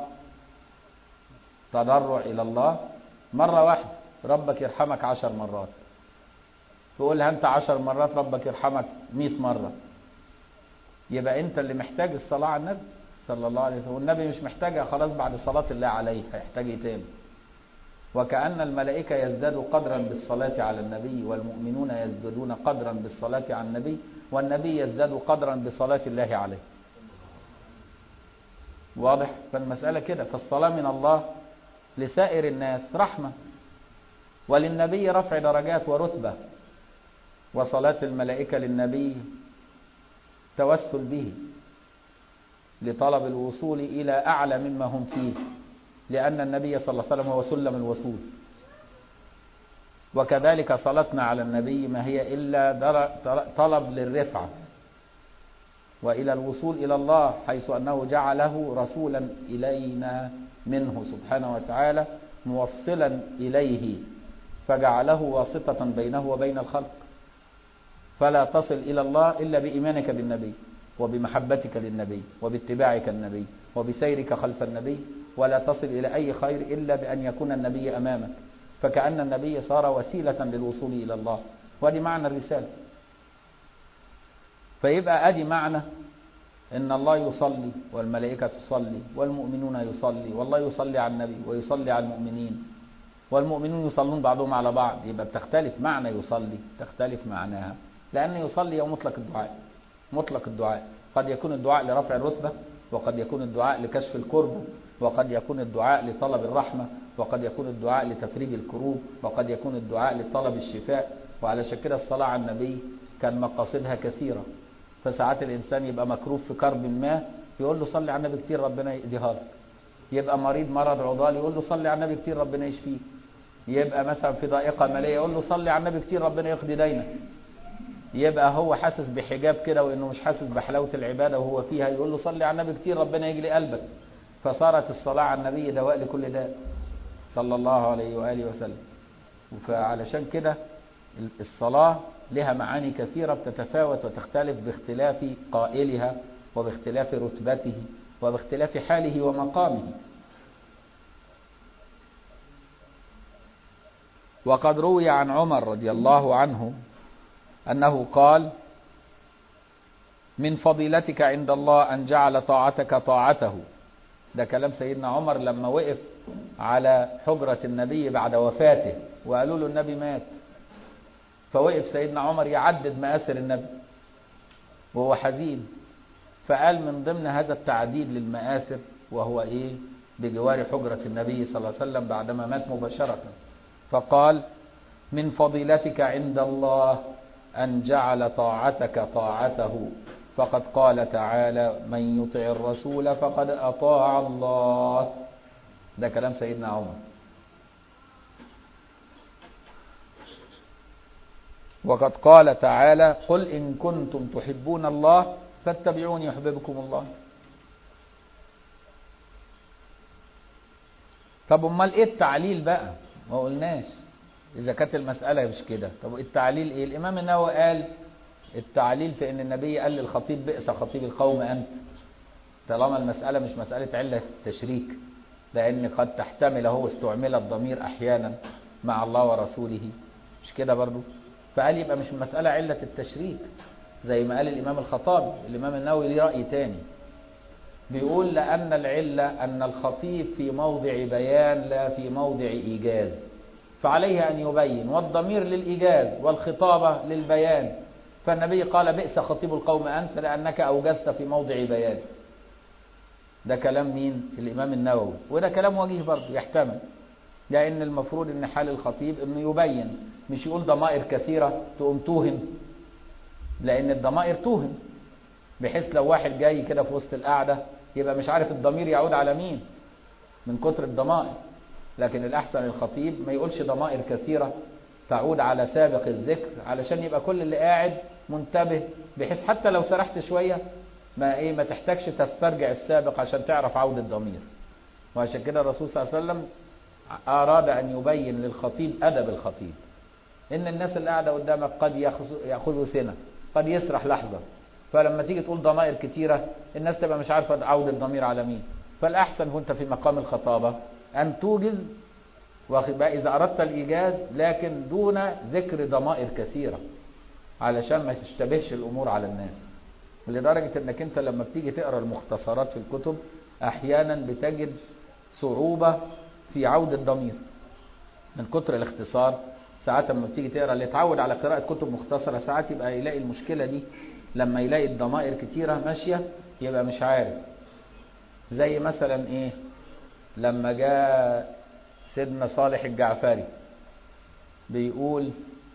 تضرع الى الله مرة واحدة، ربك يرحمك 10 مرات. تقولها انت 10 مرات ربك يرحمك 100 مرة. يبقى انت اللي محتاج الصلاة على النبي صلى الله عليه وسلم، والنبي مش محتاجها خلاص بعد صلاة الله عليه، هيحتاج ايه تاني؟ وكأن الملائكة يزدادوا قدرا بالصلاة على النبي، والمؤمنون يزدادون قدرا بالصلاة على النبي، والنبي يزداد قدرا بصلاة الله عليه. واضح؟ فالمسألة كده. فالصلاة من الله لسائر الناس رحمة، وللنبي رفع درجات ورتبة، وصلاة الملائكة للنبي توسل به لطلب الوصول إلى أعلى مما هم فيه، لأن النبي صلى الله عليه وسلم هو سلم الوصول. وكذلك صلاتنا على النبي ما هي إلا طلب للرفعة وإلى الوصول إلى الله، حيث أنه جعله رسولا إلينا منه سبحانه وتعالى موصلا إليه، فجعله واسطة بينه وبين الخلق. فلا تصل إلى الله إلا بإيمانك بالنبي وبمحبتك للنبي وباتباعك النبي وبسيرك خلف النبي، ولا تصل إلى أي خير إلا بأن يكون النبي أمامك، فكأن النبي صار وسيلة للوصول إلى الله. وادي معنى الرسالة. فيبقى أدي معنى إن الله يصلي والملائكة تصلي والمؤمنون يصلي، والله يصلي على النبي ويصلي على المؤمنين. والمؤمنون يصلون بعضهم على بعض، يبقى بتختلف معنى يصلي، تختلف معناها، لأن يصلي هو مطلق الدعاء. مطلق الدعاء قد يكون الدعاء لرفع الرتبة، وقد يكون الدعاء لكشف الكرب، وقد يكون الدعاء لطلب الرحمة، وقد يكون الدعاء لتفريج الكروب، وقد يكون الدعاء لطلب الشفاء. وعلى كده الصلاة على النبي كان مقاصدها كثيرة. فساعات الإنسان يبقى مكروب في كرب ما، يقول له صلي على النبي كتير ربنا يهديها لك. يبقى مريض مرض عضال، يقول له صلي على النبي كتير ربنا يشفيه. يبقى مثلا في ضائقة مالية، يقول له صلي على النبي كتير ربنا يقضي دينك. يبقى هو حاسس بحجاب كده وانه مش حاسس بحلاوة العبادة وهو فيها، يقول له صلي على النبي كتير ربنا يجلي قلبك. فصارت الصلاة على النبي دواء لكل داء صلى الله عليه وآله وسلم. فعلشان كده الصلاة لها معاني كثيرة بتتفاوت وتختلف باختلاف قائلها، وباختلاف رتبته، وباختلاف حاله ومقامه. وقد روي عن عمر رضي الله عنه أنه قال: من فضيلتك عند الله أن جعل طاعتك طاعته. ده كلام سيدنا عمر لما وقف على حجرة النبي بعد وفاته وقالوا له النبي مات، فوقف سيدنا عمر يعدد مآثر النبي وهو حزين، فقال من ضمن هذا التعديد للمآثر وهو إيه؟ بجوار حجرة النبي صلى الله عليه وسلم بعدما مات مباشرة، فقال: من فضيلتك عند الله أن جعل طاعتك طاعته، فقد قال تعالى: من يطع الرسول فقد أطاع الله. ده كلام سيدنا عمر. وقد قال تعالى: قل إن كنتم تحبون الله فاتبعوني يحببكم الله. طب امال ايه التعليل بقى؟ ما قلناش اذا كانت المسألة مش كده. طب التعليل ايه؟ الامام النووي قال التعليل في ان النبي قال للخطيب: بئس خطيب القوم انت. طالما المسألة مش مسألة علة التشريك، لان قد تحتمل هو استعمل الضمير احيانا مع الله ورسوله، مش كده برضو؟ فقال يبقى مش المسألة علة التشريك زي ما قال الامام الخطابي. الامام النووي ليه رأي تاني، بيقول: لأن العلة أن الخطيب في موضع بيان لا في موضع إيجاز، فعليه أن يبين، والضمير للإيجاز والخطابة للبيان. فالنبي قال: بئس خطيب القوم أنت لأنك أوجزت في موضع بيان. ده كلام مين؟ الإمام النووي. وده كلام وجيه برضه يحتمل، لأن المفروض أن حال الخطيب أنه يبين، مش يقول ضمائر كثيرة تقوم توهم، لأن الضمائر توهم، بحيث لو واحد جاي كده في وسط القعدة يبقى مش عارف الضمير يعود على مين من كتر الضمائر. لكن الأحسن الخطيب ما يقولش ضمائر كثيرة تعود على سابق الذكر، علشان يبقى كل اللي قاعد منتبه، بحيث حتى لو سرحت شوية ما تحتاجش تسترجع السابق عشان تعرف عودة الضمير. وعشان كده الرسول صلى الله عليه وسلم أراد أن يبين للخطيب أدب الخطيب، إن الناس اللي قاعدة قدامك قد يأخذوا سنة، قد يسرح لحظة، فلما تيجي تقول ضمائر كتيرة الناس تبقى مش عارفة عودة الضمير على مين. فالأحسن وانت في مقام الخطابة أن توجز، إذا أردت الإيجاز، لكن دون ذكر ضمائر كثيرة علشان ما تشتبهش الأمور على الناس. لدرجة أنك أنت لما بتيجي تقرأ المختصرات في الكتب أحيانا بتجد صعوبة في عودة الضمير من كتر الاختصار. ساعات لما بتيجي تقرأ اللي اتعود على قراءة كتب مختصرة ساعات يبقى يلاقي المشكلة دي، لما يلاقي الضمائر كتيرة ماشية يبقى مش عارف. زي مثلا ايه؟ لما جاء سيدنا صالح الجعفري بيقول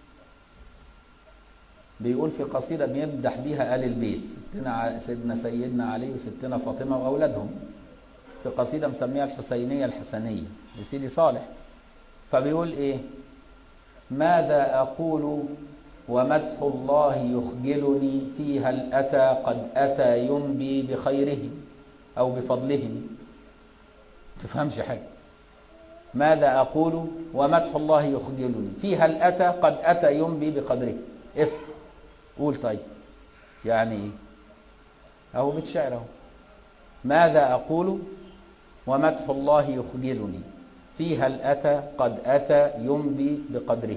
في قصيدة بيمدح بيها آل البيت، سيدنا علي وستنا فاطمة وأولادهم، في قصيدة مسميها الحسينية الحسنية لسيدي صالح. فبيقول ايه؟ ماذا أقول ومدح الله يخجلني، فيها الأتى قد أتى ينبي بخيرهم أو بفضلهم. تفهمش حاجة. ماذا أقول ومدح الله يخجلني، فيها الأتى قد أتى ينبي بقدره. قول طيب يعني إيه؟ أهو بتشعر أهو. ماذا أقول ومدح الله يخجلني، فيها الأتى قد أتى ينبي بقدره.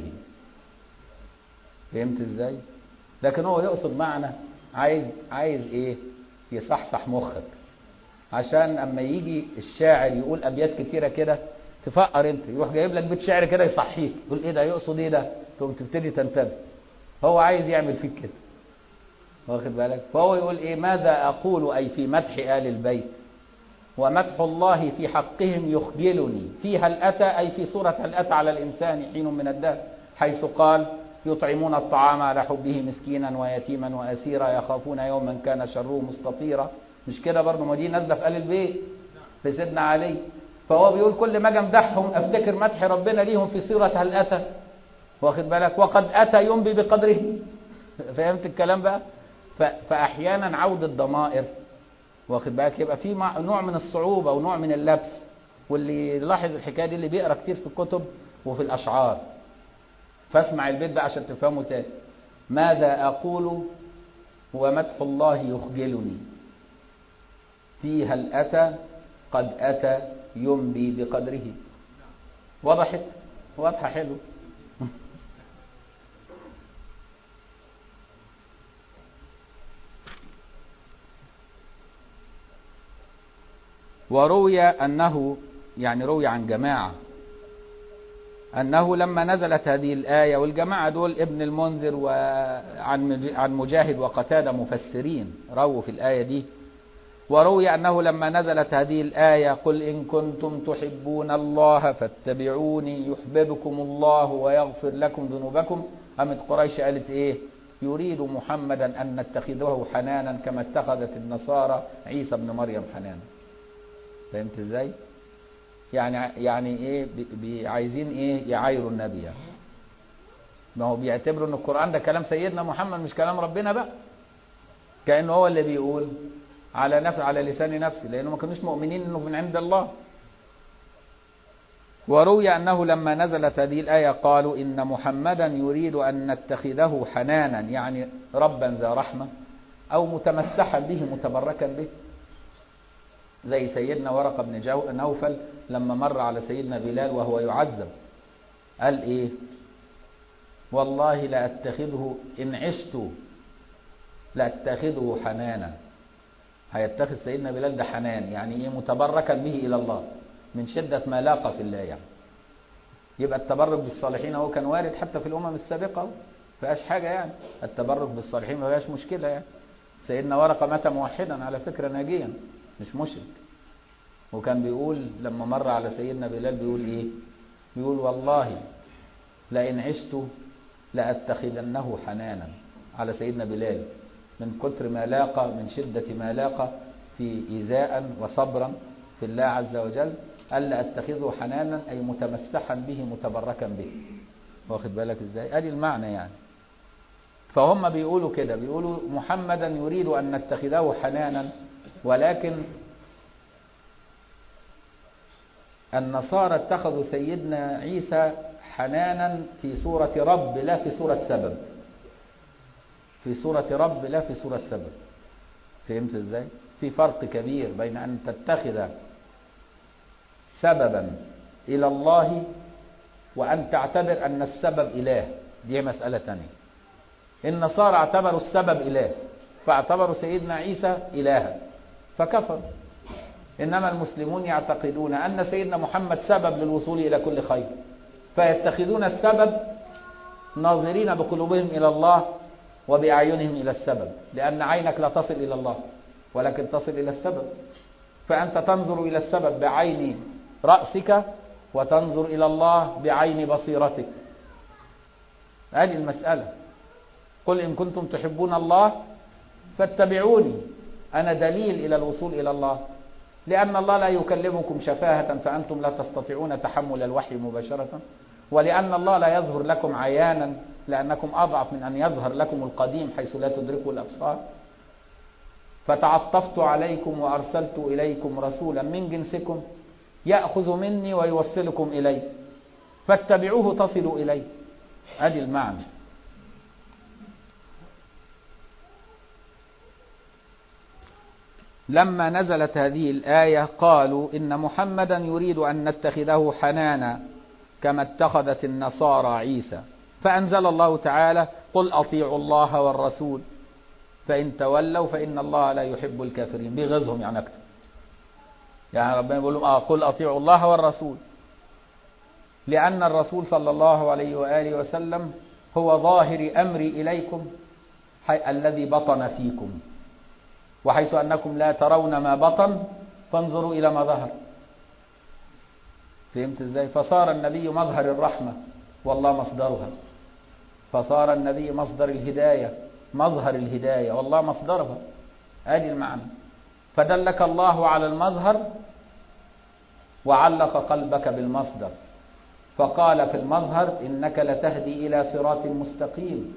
فهمت ازاي؟ لكن هو يقصد معنى عايز ايه؟ يصحصح مخك، عشان اما يجي الشاعر يقول ابيات كتيرة كده تفقر انت، يروح جايب لك بيت شعر كده يصحيك، تقول ايه ده، يقصد ايه ده، تقوم تبتدي تنتبه. هو عايز يعمل فيك كده، واخد بالك؟ فهو يقول ايه، ماذا اقول اي في مدح آل البيت، ومدح الله في حقهم يخجلني، في هل أتى أي في سورة هل أتى على الإنسان حين من الدهر، حيث قال يطعمون الطعام على حبه مسكينا ويتيما وأسيرا يخافون يوما كان شره مستطيرا. مش كده برضه؟ ما دي نازله في آل البيت في سيدنا علي. فهو بيقول كل ما اجي امدحهم افتكر مدح ربنا ليهم في سورة هل أتى، واخد بالك؟ وقد أتى ينبي بقدره. فهمت الكلام بقى؟ فأحيانا عودة ضمائر، واخد بالك، يبقى في نوع من الصعوبة ونوع من اللبس. واللي يلاحظ الحكاية دي اللي بيقرأ كتير في الكتب وفي الأشعار. فاسمع البيت بقى عشان تفهمه تاني. ماذا أقول ومدح الله يخجلني، في هل أتى قد أتى ينبي بقدره. وضحت؟ واضحة، حلو. وروي أنه، يعني روي عن جماعة أنه لما نزلت هذه الآية، والجماعة دول ابن المنذر وعن مجاهد وقتادة مفسرين رووا في الآية دي. وروي أنه لما نزلت هذه الآية قل إن كنتم تحبون الله فاتبعوني يحببكم الله ويغفر لكم ذنوبكم، قامت قريش قالت إيه، يريد محمدا أن نتخذه حنانا كما اتخذت النصارى عيسى ابن مريم حنانا. فهمت ازاي؟ يعني ايه عايزين ايه يعايروا النبي يعني. ما هو بيعتبروا ان القرآن ده كلام سيدنا محمد مش كلام ربنا بقى، كأنه هو اللي بيقول على لسان نفسه، لأنه ما كانوش مؤمنين انه من عند الله. وروي أنه لما نزلت هذه الآية قالوا إن محمدا يريد أن نتخذه حنانا، يعني ربا ذا رحمة، أو متمسحا به متبركا به، زي سيدنا ورقة بن نوفل لما مر على سيدنا بلال وهو يعذب قال ايه، والله لأتخذه إن عشت لأتخذه حنانا. هيتخذ سيدنا بلال ده حنان، يعني ايه، متبركا به إلى الله من شدة ما لاقى في الله يعني. يبقى التبرك بالصالحين هو كان وارد حتى في الأمم السابقة، فيهاش حاجة يعني، التبرك بالصالحين ما فيهاش مشكلة يعني. سيدنا ورقة مات موحدا على فكرة ناجيا مش مشرك، وكان بيقول لما مر على سيدنا بلال بيقول ايه، بيقول والله لئن عشت لأتخذنه حنانا على سيدنا بلال، من كتر ما لاقى، من شدة ما لاقى في إيذاء وصبرا في الله عز وجل، قال لأتخذه حنانا أي متمسحا به متبركا به. واخد بالك ازاي؟ ادي المعنى يعني. فهم بيقولوا كده، بيقولوا محمدا يريد أن نتخذه حنانا، ولكن النصارى اتخذوا سيدنا عيسى حنانا في صورة رب لا في صورة سبب، في صورة رب لا في صورة سبب. فهمت ازاي؟ في فرق كبير بين أن تتخذ سببا إلى الله وأن تعتبر أن السبب إله، دي مسألة تانية. النصارى اعتبروا السبب إله، فاعتبروا سيدنا عيسى إلها فكفر. إنما المسلمون يعتقدون أن سيدنا محمد سبب للوصول إلى كل خير، فيتخذون السبب ناظرين بقلوبهم إلى الله وبأعينهم إلى السبب، لأن عينك لا تصل إلى الله ولكن تصل إلى السبب. فأنت تنظر إلى السبب بعين رأسك وتنظر إلى الله بعين بصيرتك. هذه المسألة. قل إن كنتم تحبون الله فاتبعوني، أنا دليل إلى الوصول إلى الله، لأن الله لا يكلمكم شفاهة فأنتم لا تستطيعون تحمل الوحي مباشرة، ولأن الله لا يظهر لكم عيانا لأنكم أضعف من أن يظهر لكم القديم حيث لا تدركوا الأبصار. فتعطفت عليكم وأرسلت إليكم رسولا من جنسكم يأخذ مني ويوصلكم إلي، فاتبعوه تصلوا إليه. هذه المعنى. لما نزلت هذه الآية قالوا إن محمدا يريد أن نتخذه حنانا كما اتخذت النصارى عيسى، فأنزل الله تعالى قل أطيعوا الله والرسول فإن تولوا فإن الله لا يحب الكافرين. بيغيظهم يعني أكتر، يعني ربنا يقول لهم قل أطيعوا الله والرسول لأن الرسول صلى الله عليه وآله وسلم هو ظاهر أمري إليكم الذي بطن فيكم، وحيث أنكم لا ترون ما بطن فانظروا إلى ما ظهر. فهمت إزاي؟ فصار النبي مظهر الرحمة والله مصدرها، فصار النبي مصدر الهداية مظهر الهداية والله مصدرها. هذه المعنى. فدلك الله على المظهر وعلق قلبك بالمصدر، فقال في المظهر إنك لتهدي إلى صراط مستقيم،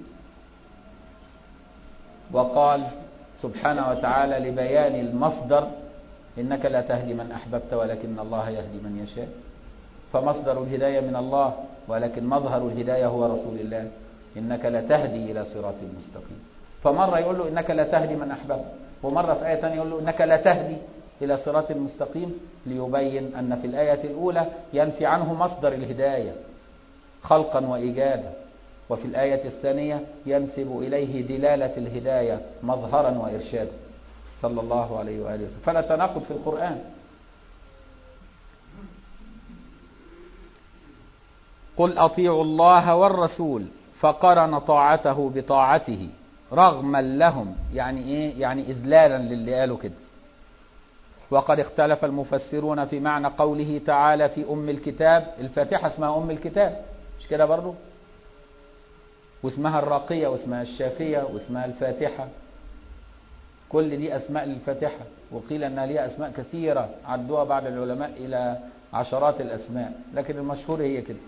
وقال سبحانه وتعالى لبيان المصدر إنك لا تهدي من أحببت ولكن الله يهدي من يشاء. فمصدر الهداية من الله، ولكن مظهر الهداية هو رسول الله، إنك لتهدي إلى صراط مستقيم. فمرة يقول له إنك لا تهدي من أحببت، ومرة في آية ثانية يقول له إنك لا تهدي إلى صراط مستقيم، ليبين أن في الآية الأولى ينفي عنه مصدر الهداية خلقا وإيجادا، وفي الآية الثانية ينسب إليه دلالة الهداية مظهرا وإرشادا صلى الله عليه وآله وسلم. فلا تناقض في القرآن. قل أطيعوا الله والرسول، فقرن طاعته بطاعته رغما لهم، يعني إيه؟ يعني إذلالا للي قالوا كده. وقد اختلف المفسرون في معنى قوله تعالى في أم الكتاب. الفاتحة اسمها أم الكتاب مش كده برضو؟ واسمها الراقية واسمها الشافية واسمها الفاتحة، كل دي أسماء للفاتحة، وقيل أنها ليها أسماء كثيرة عدوها بعض العلماء إلى عشرات الأسماء، لكن المشهور هي كده.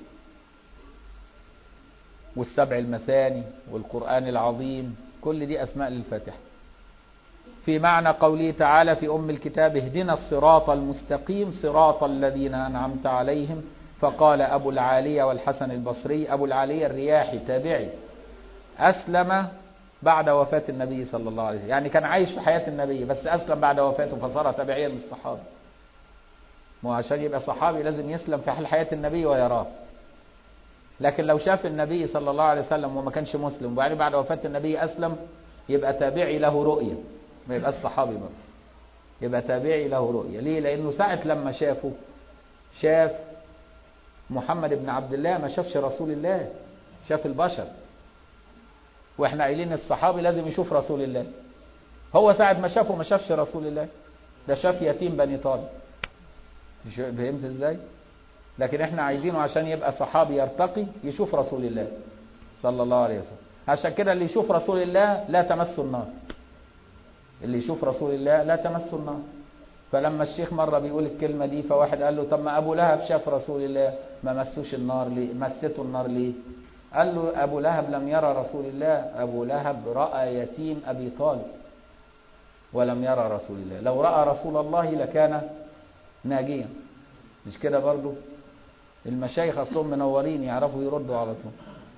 والسبع المثاني والقرآن العظيم، كل دي أسماء للفاتحة. في معنى قوله تعالى في أم الكتاب اهدنا الصراط المستقيم صراط الذين أنعمت عليهم، فقال أبو العالية والحسن البصري. أبو العالية الرياحي تابعي أسلم بعد وفاة النبي صلى الله عليه وسلم، يعني كان عايش في حياة النبي بس أسلم بعد وفاته فصار تابعيا للصحابة. وعشان يبقى صحابي لازم يسلم في حال حياة النبي ويراه، لكن لو شاف النبي صلى الله عليه وسلم وما كانش مسلم وبعدين بعد وفاة النبي أسلم يبقى تابعي له رؤية، ما يبقى الصحابي برضه، يبقى تابعي له رؤية. ليه؟ لأنه ساعة لما شاف محمد بن عبد الله ما شافش رسول الله، شاف البشر. واحنا قايلين الصحابي لازم يشوف رسول الله، هو ساعة ما شافه ما شافش رسول الله، ده شاف يتيم بني طالب. فهمت ازاي؟ لكن احنا عايزينه عشان يبقى صحابي يرتقي يشوف رسول الله صلى الله عليه وسلم. عشان كده اللي يشوف رسول الله لا تمس النار، اللي يشوف رسول الله لا تمس النار. فلما الشيخ مرة بيقول الكلمة دي فواحد قال له طب ما أبو لهب شاف رسول الله ما مسوش النار ليه؟ مسته النار ليه؟ قال له أبو لهب لم يرى رسول الله، أبو لهب رأى يتيم أبي طالب ولم يرى رسول الله. لو رأى رسول الله لكان ناجيا. مش كده برضو؟ المشايخ أصلهم منورين يعرفوا يردوا على طول.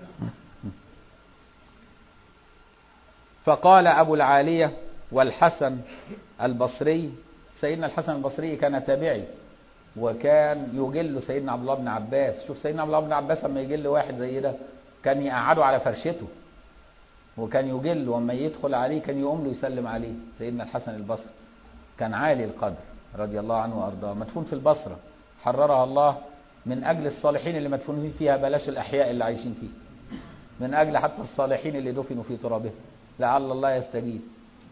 فقال أبو العالية والحسن البصري. سيدنا الحسن البصري كان تابعي وكان يجل سيدنا عبد الله بن عباس. شوف سيدنا عبد الله بن عباس لما يجل واحد زي ده كان يقعده على فرشته وكان يجل، وما يدخل عليه كان يقوم له يسلم عليه. سيدنا الحسن البصري كان عالي القدر رضي الله عنه وأرضاه، مدفون في البصرة حررها الله من أجل الصالحين اللي مدفونين فيها، بلاش الأحياء اللي عايشين فيه، من أجل حتى الصالحين اللي دفنوا في ترابه لعل الله يستجيب.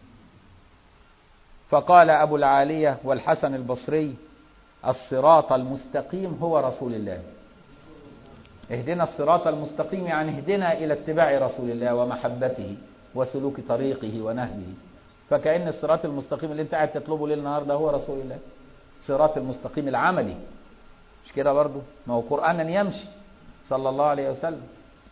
فقال أبو العالية والحسن البصري الصراط المستقيم هو رسول الله. اهدنا الصراط المستقيم يعني اهدنا إلى اتباع رسول الله ومحبته وسلوك طريقه ونهجه. فكأن الصراط المستقيم اللي انت قاعد تطلبه ليل نهار ده هو رسول الله، صراط المستقيم العملي. مش كده برضو؟ ما هو قرآنا يمشي صلى الله عليه وسلم.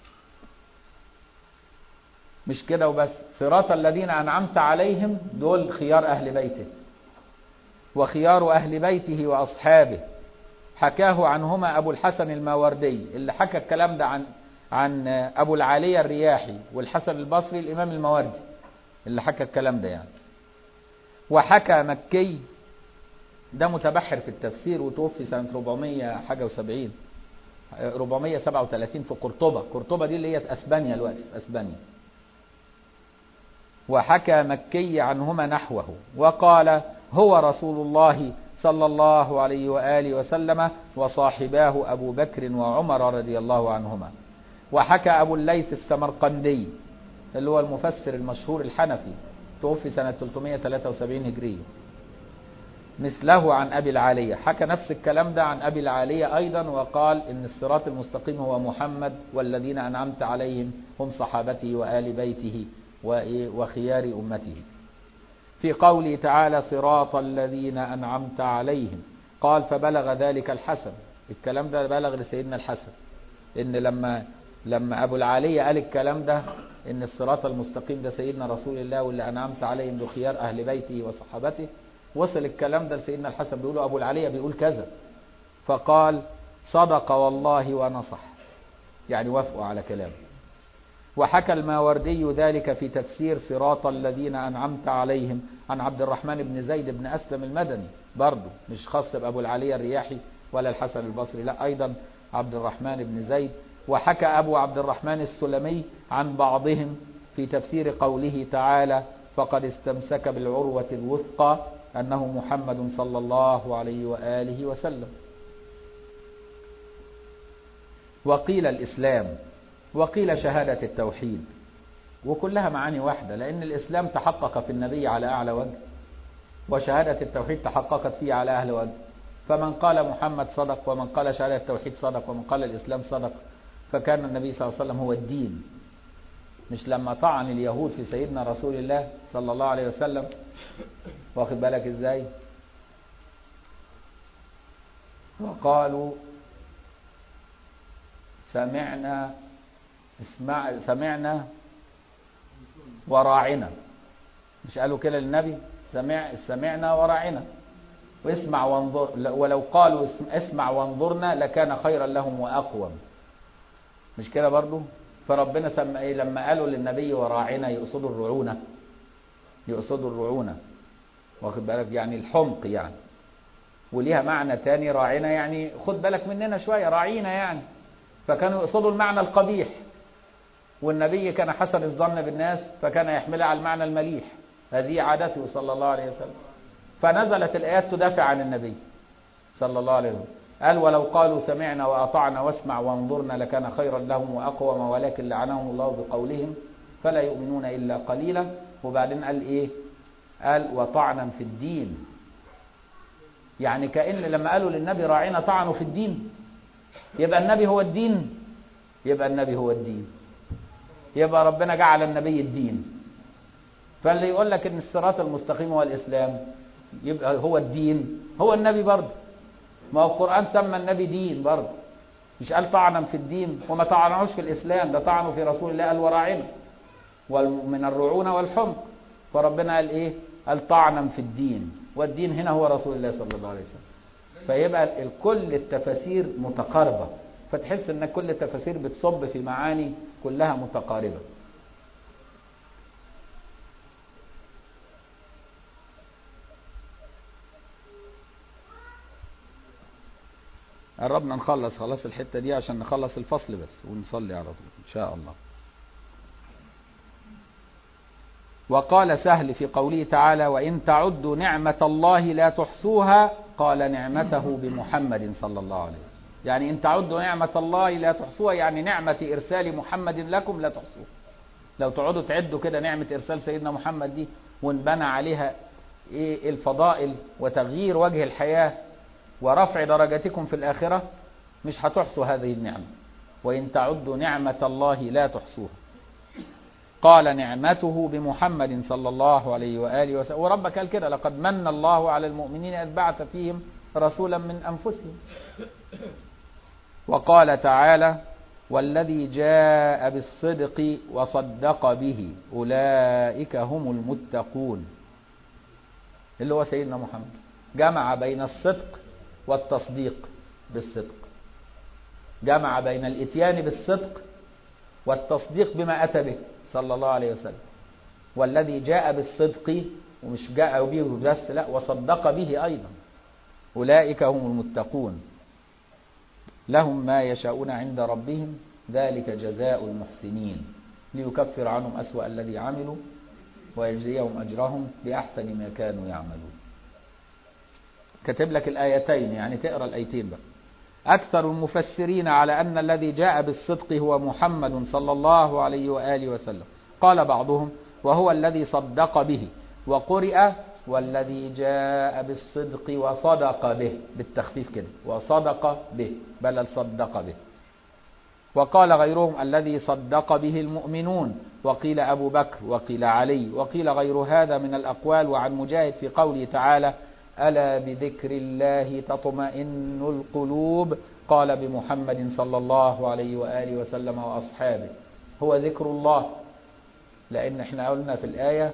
مش كده وبس، صراط الذين أنعمت عليهم دول خيار أهل بيته وخيار أهل بيته وأصحابه. حكاه عنهما أبو الحسن الماوردي، اللي حكى الكلام ده عن أبو العالية الرياحي والحسن البصري الإمام الماوردي اللي حكى الكلام ده يعني. وحكى مكي، ده متبحر في التفسير وتوفي سنة 437 في قرطبة. قرطبة دي اللي هي في أسبانيا الوقت، في أسبانيا. وحكى مكي عنهما نحوه وقال هو رسول الله صلى الله عليه وآله وسلم وصاحباه أبو بكر وعمر رضي الله عنهما. وحكى أبو الليث السمرقندي اللي هو المفسر المشهور الحنفي، توفي سنة 373 هجرية، مثله عن أبي العالية، حكى نفس الكلام ده عن أبي العالية أيضا، وقال إن الصراط المستقيم هو محمد والذين أنعمت عليهم هم صحابته وآل بيته وخيار أمته. في قوله تعالى صراط الذين أنعمت عليهم، قال فبلغ ذلك الحسن، الكلام ده بلغ لسيدنا الحسن، إن لما أبو العالية قال الكلام ده إن الصراط المستقيم ده سيدنا رسول الله واللي أنعمت عليهم بخيار أهل بيته وصحابته، وصل الكلام ده لسيدنا الحسن بيقولوا أبو العالية بيقول كذا، فقال صدق والله ونصح، يعني وافقوا على كلامه. وحكى الماوردي ذلك في تفسير صراط الذين أنعمت عليهم عن عبد الرحمن بن زيد بن أسلم المدني، برضه مش خاص بأبو العالية الرياحي ولا الحسن البصري، لا أيضا عبد الرحمن بن زيد. وحكى أبو عبد الرحمن السلمي عن بعضهم في تفسير قوله تعالى فقد استمسك بالعروة الوثقى أنه محمد صلى الله عليه وآله وسلم. وقيل الإسلام، وقيل شهادة التوحيد، وكلها معاني واحدة، لأن الإسلام تحقق في النبي على أعلى وجه، وشهادة التوحيد تحققت فيه على أهل وجه، فمن قال محمد صدق، ومن قال شهادة التوحيد صدق، ومن قال الإسلام صدق، فكان النبي صلى الله عليه وسلم هو الدين. مش لما طعن اليهود في سيدنا رسول الله صلى الله عليه وسلم، واخد بالك ازاي، وقالوا سمعنا وراعنا، مش قالوا كده للنبي سمعنا وراعنا واسمع وانظر، ولو قالوا اسمع وانظرنا لكان خيرا لهم وأقوم، مش كده برضو؟ فربنا سمى ايه لما قالوا للنبي وراعنا؟ يقصدوا الرعونة، واخد بالك، يعني الحمق يعني. وليها معنى تاني راعنا يعني خد بالك مننا شوية، راعينا يعني، فكانوا يقصدوا المعنى القبيح، والنبي كان حسن الظن بالناس فكان يحملها على المعنى المليح، هذه عادته صلى الله عليه وسلم. فنزلت الآيات تدافع عن النبي صلى الله عليه وسلم، قال ولو قالوا سمعنا وأطعنا واسمع وانظرنا لكان خيرا لهم وأقوم ولكن لعنهم الله بقولهم فلا يؤمنون إلا قليلا. وبعدين قال إيه؟ قال وطعنا في الدين، يعني كأن لما قالوا للنبي راعينا طعنوا في الدين، يبقى النبي هو الدين، يبقى ربنا جعل النبي الدين. فاللي يقول لك ان الصراط المستقيم هو الإسلام يبقى هو الدين، هو النبي برضه. ما هو القرآن سمى النبي دين برضه، مش قال طعنا في الدين، وما طعنوش في الإسلام، ده طعنوا في رسول الله، قال وراعنا ومن الرعونة والحمق. فربنا قال ايه؟ قال طعنا في الدين، والدين هنا هو رسول الله صلى الله عليه وسلم. فيبقى كل التفاسير متقاربة، فتحس ان كل التفاسير بتصب في معاني كلها متقاربة. قربنا نخلص خلاص الحتة دي عشان نخلص الفصل بس ونصلي على طول إن شاء الله. وقال سهل في قوله تعالى وإن تعدوا نعمة الله لا تحصوها، قال نعمته بمحمد صلى الله عليه وسلم، يعني إن تعدوا نعمة الله لا تحصوها، يعني نعمة إرسال محمد لكم لا تحصوها. لو تقعدوا تعدوا كده نعمة إرسال سيدنا محمد دي ونبنى عليها إيه الفضائل وتغيير وجه الحياة ورفع درجاتكم في الآخرة، مش هتحصوا هذه النعمة. وإن تعدوا نعمة الله لا تحصوها. قال نعمته بمحمد صلى الله عليه وآله وسلم، وربك قال كده لقد من الله على المؤمنين إذ بعث فيهم رسولا من أنفسهم. وقال تعالى والذي جاء بالصدق وصدق به أولئك هم المتقون، اللي هو سيدنا محمد، جمع بين الصدق والتصديق بالصدق، جمع بين الاتيان بالصدق والتصديق بما أتى به صلى الله عليه وسلم. والذي جاء بالصدق، ومش جاء به بس، لا وصدق به أيضا، أولئك هم المتقون لهم ما يشاءون عند ربهم ذلك جزاء المحسنين ليكفر عنهم أسوأ الذي عملوا ويجزيهم أجرهم بأحسن ما كانوا يعملون. كاتب لك الآيتين، يعني تقرأ الآيتين بقى. أكثر المفسرين على أن الذي جاء بالصدق هو محمد صلى الله عليه وآله وسلم. قال بعضهم وهو الذي صدق به، وقرئ والذي جاء بالصدق وصدق به بالتخفيف كده، وصدق به بل صدق به. وقال غيرهم الذي صدق به المؤمنون، وقيل أبو بكر وقيل علي وقيل غير هذا من الأقوال. وعن مجاهد في قوله تعالى ألا بذكر الله تطمئن القلوب قال بمحمد صلى الله عليه وآله وسلم وأصحابه. هو ذكر الله، لأن احنا قلنا في الآية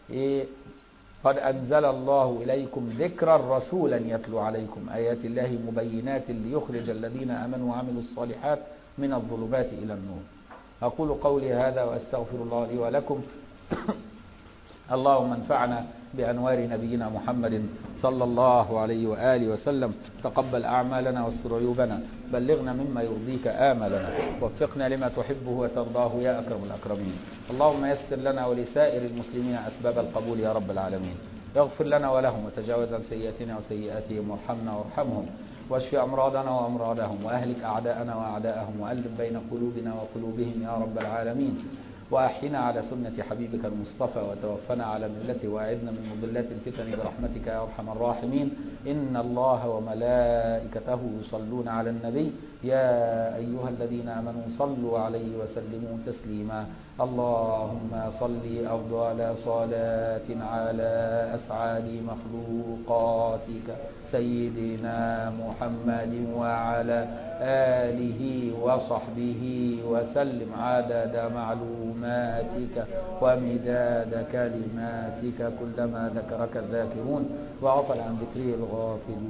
قد أنزل الله إليكم ذكرا رسولا يتلو عليكم آيات الله مبينات ليخرج الذين آمنوا وعملوا الصالحات من الظلمات إلى النور. أقول قولي هذا وأستغفر الله لي ولكم. اللهم انفعنا بأنوار نبينا محمد صلى الله عليه وآله وسلم. تقبل أعمالنا واستر عيوبنا، بلغنا مما يرضيك آمالنا، وفقنا لما تحبه وترضاه يا أكرم الأكرمين. اللهم يسر لنا ولسائر المسلمين أسباب القبول يا رب العالمين. اغفر لنا ولهم وتجاوز عن سيئاتنا وسيئاتهم وارحمنا وارحمهم، واشف أمراضنا وأمراضهم، وأهلك أعداءنا وأعداءهم، وألف بين قلوبنا وقلوبهم يا رب العالمين. وأحينا على سنة حبيبك المصطفى، وتوفنا على ملته، وأعذنا من مضلات الفتن برحمتك يا أرحم الراحمين. إن الله وملائكته يصلون على النبي يا أيها الذين آمنوا صلوا عليه وسلموا تسليما. اللهم صل أفضل صلاة على أسعد مخلوقاتك سيدنا محمد وعلى آله وصحبه وسلم عدد معلوماتك ومداد كلماتك كلما ذكرك الذاكرون وغفل عن ذكره الغافلون.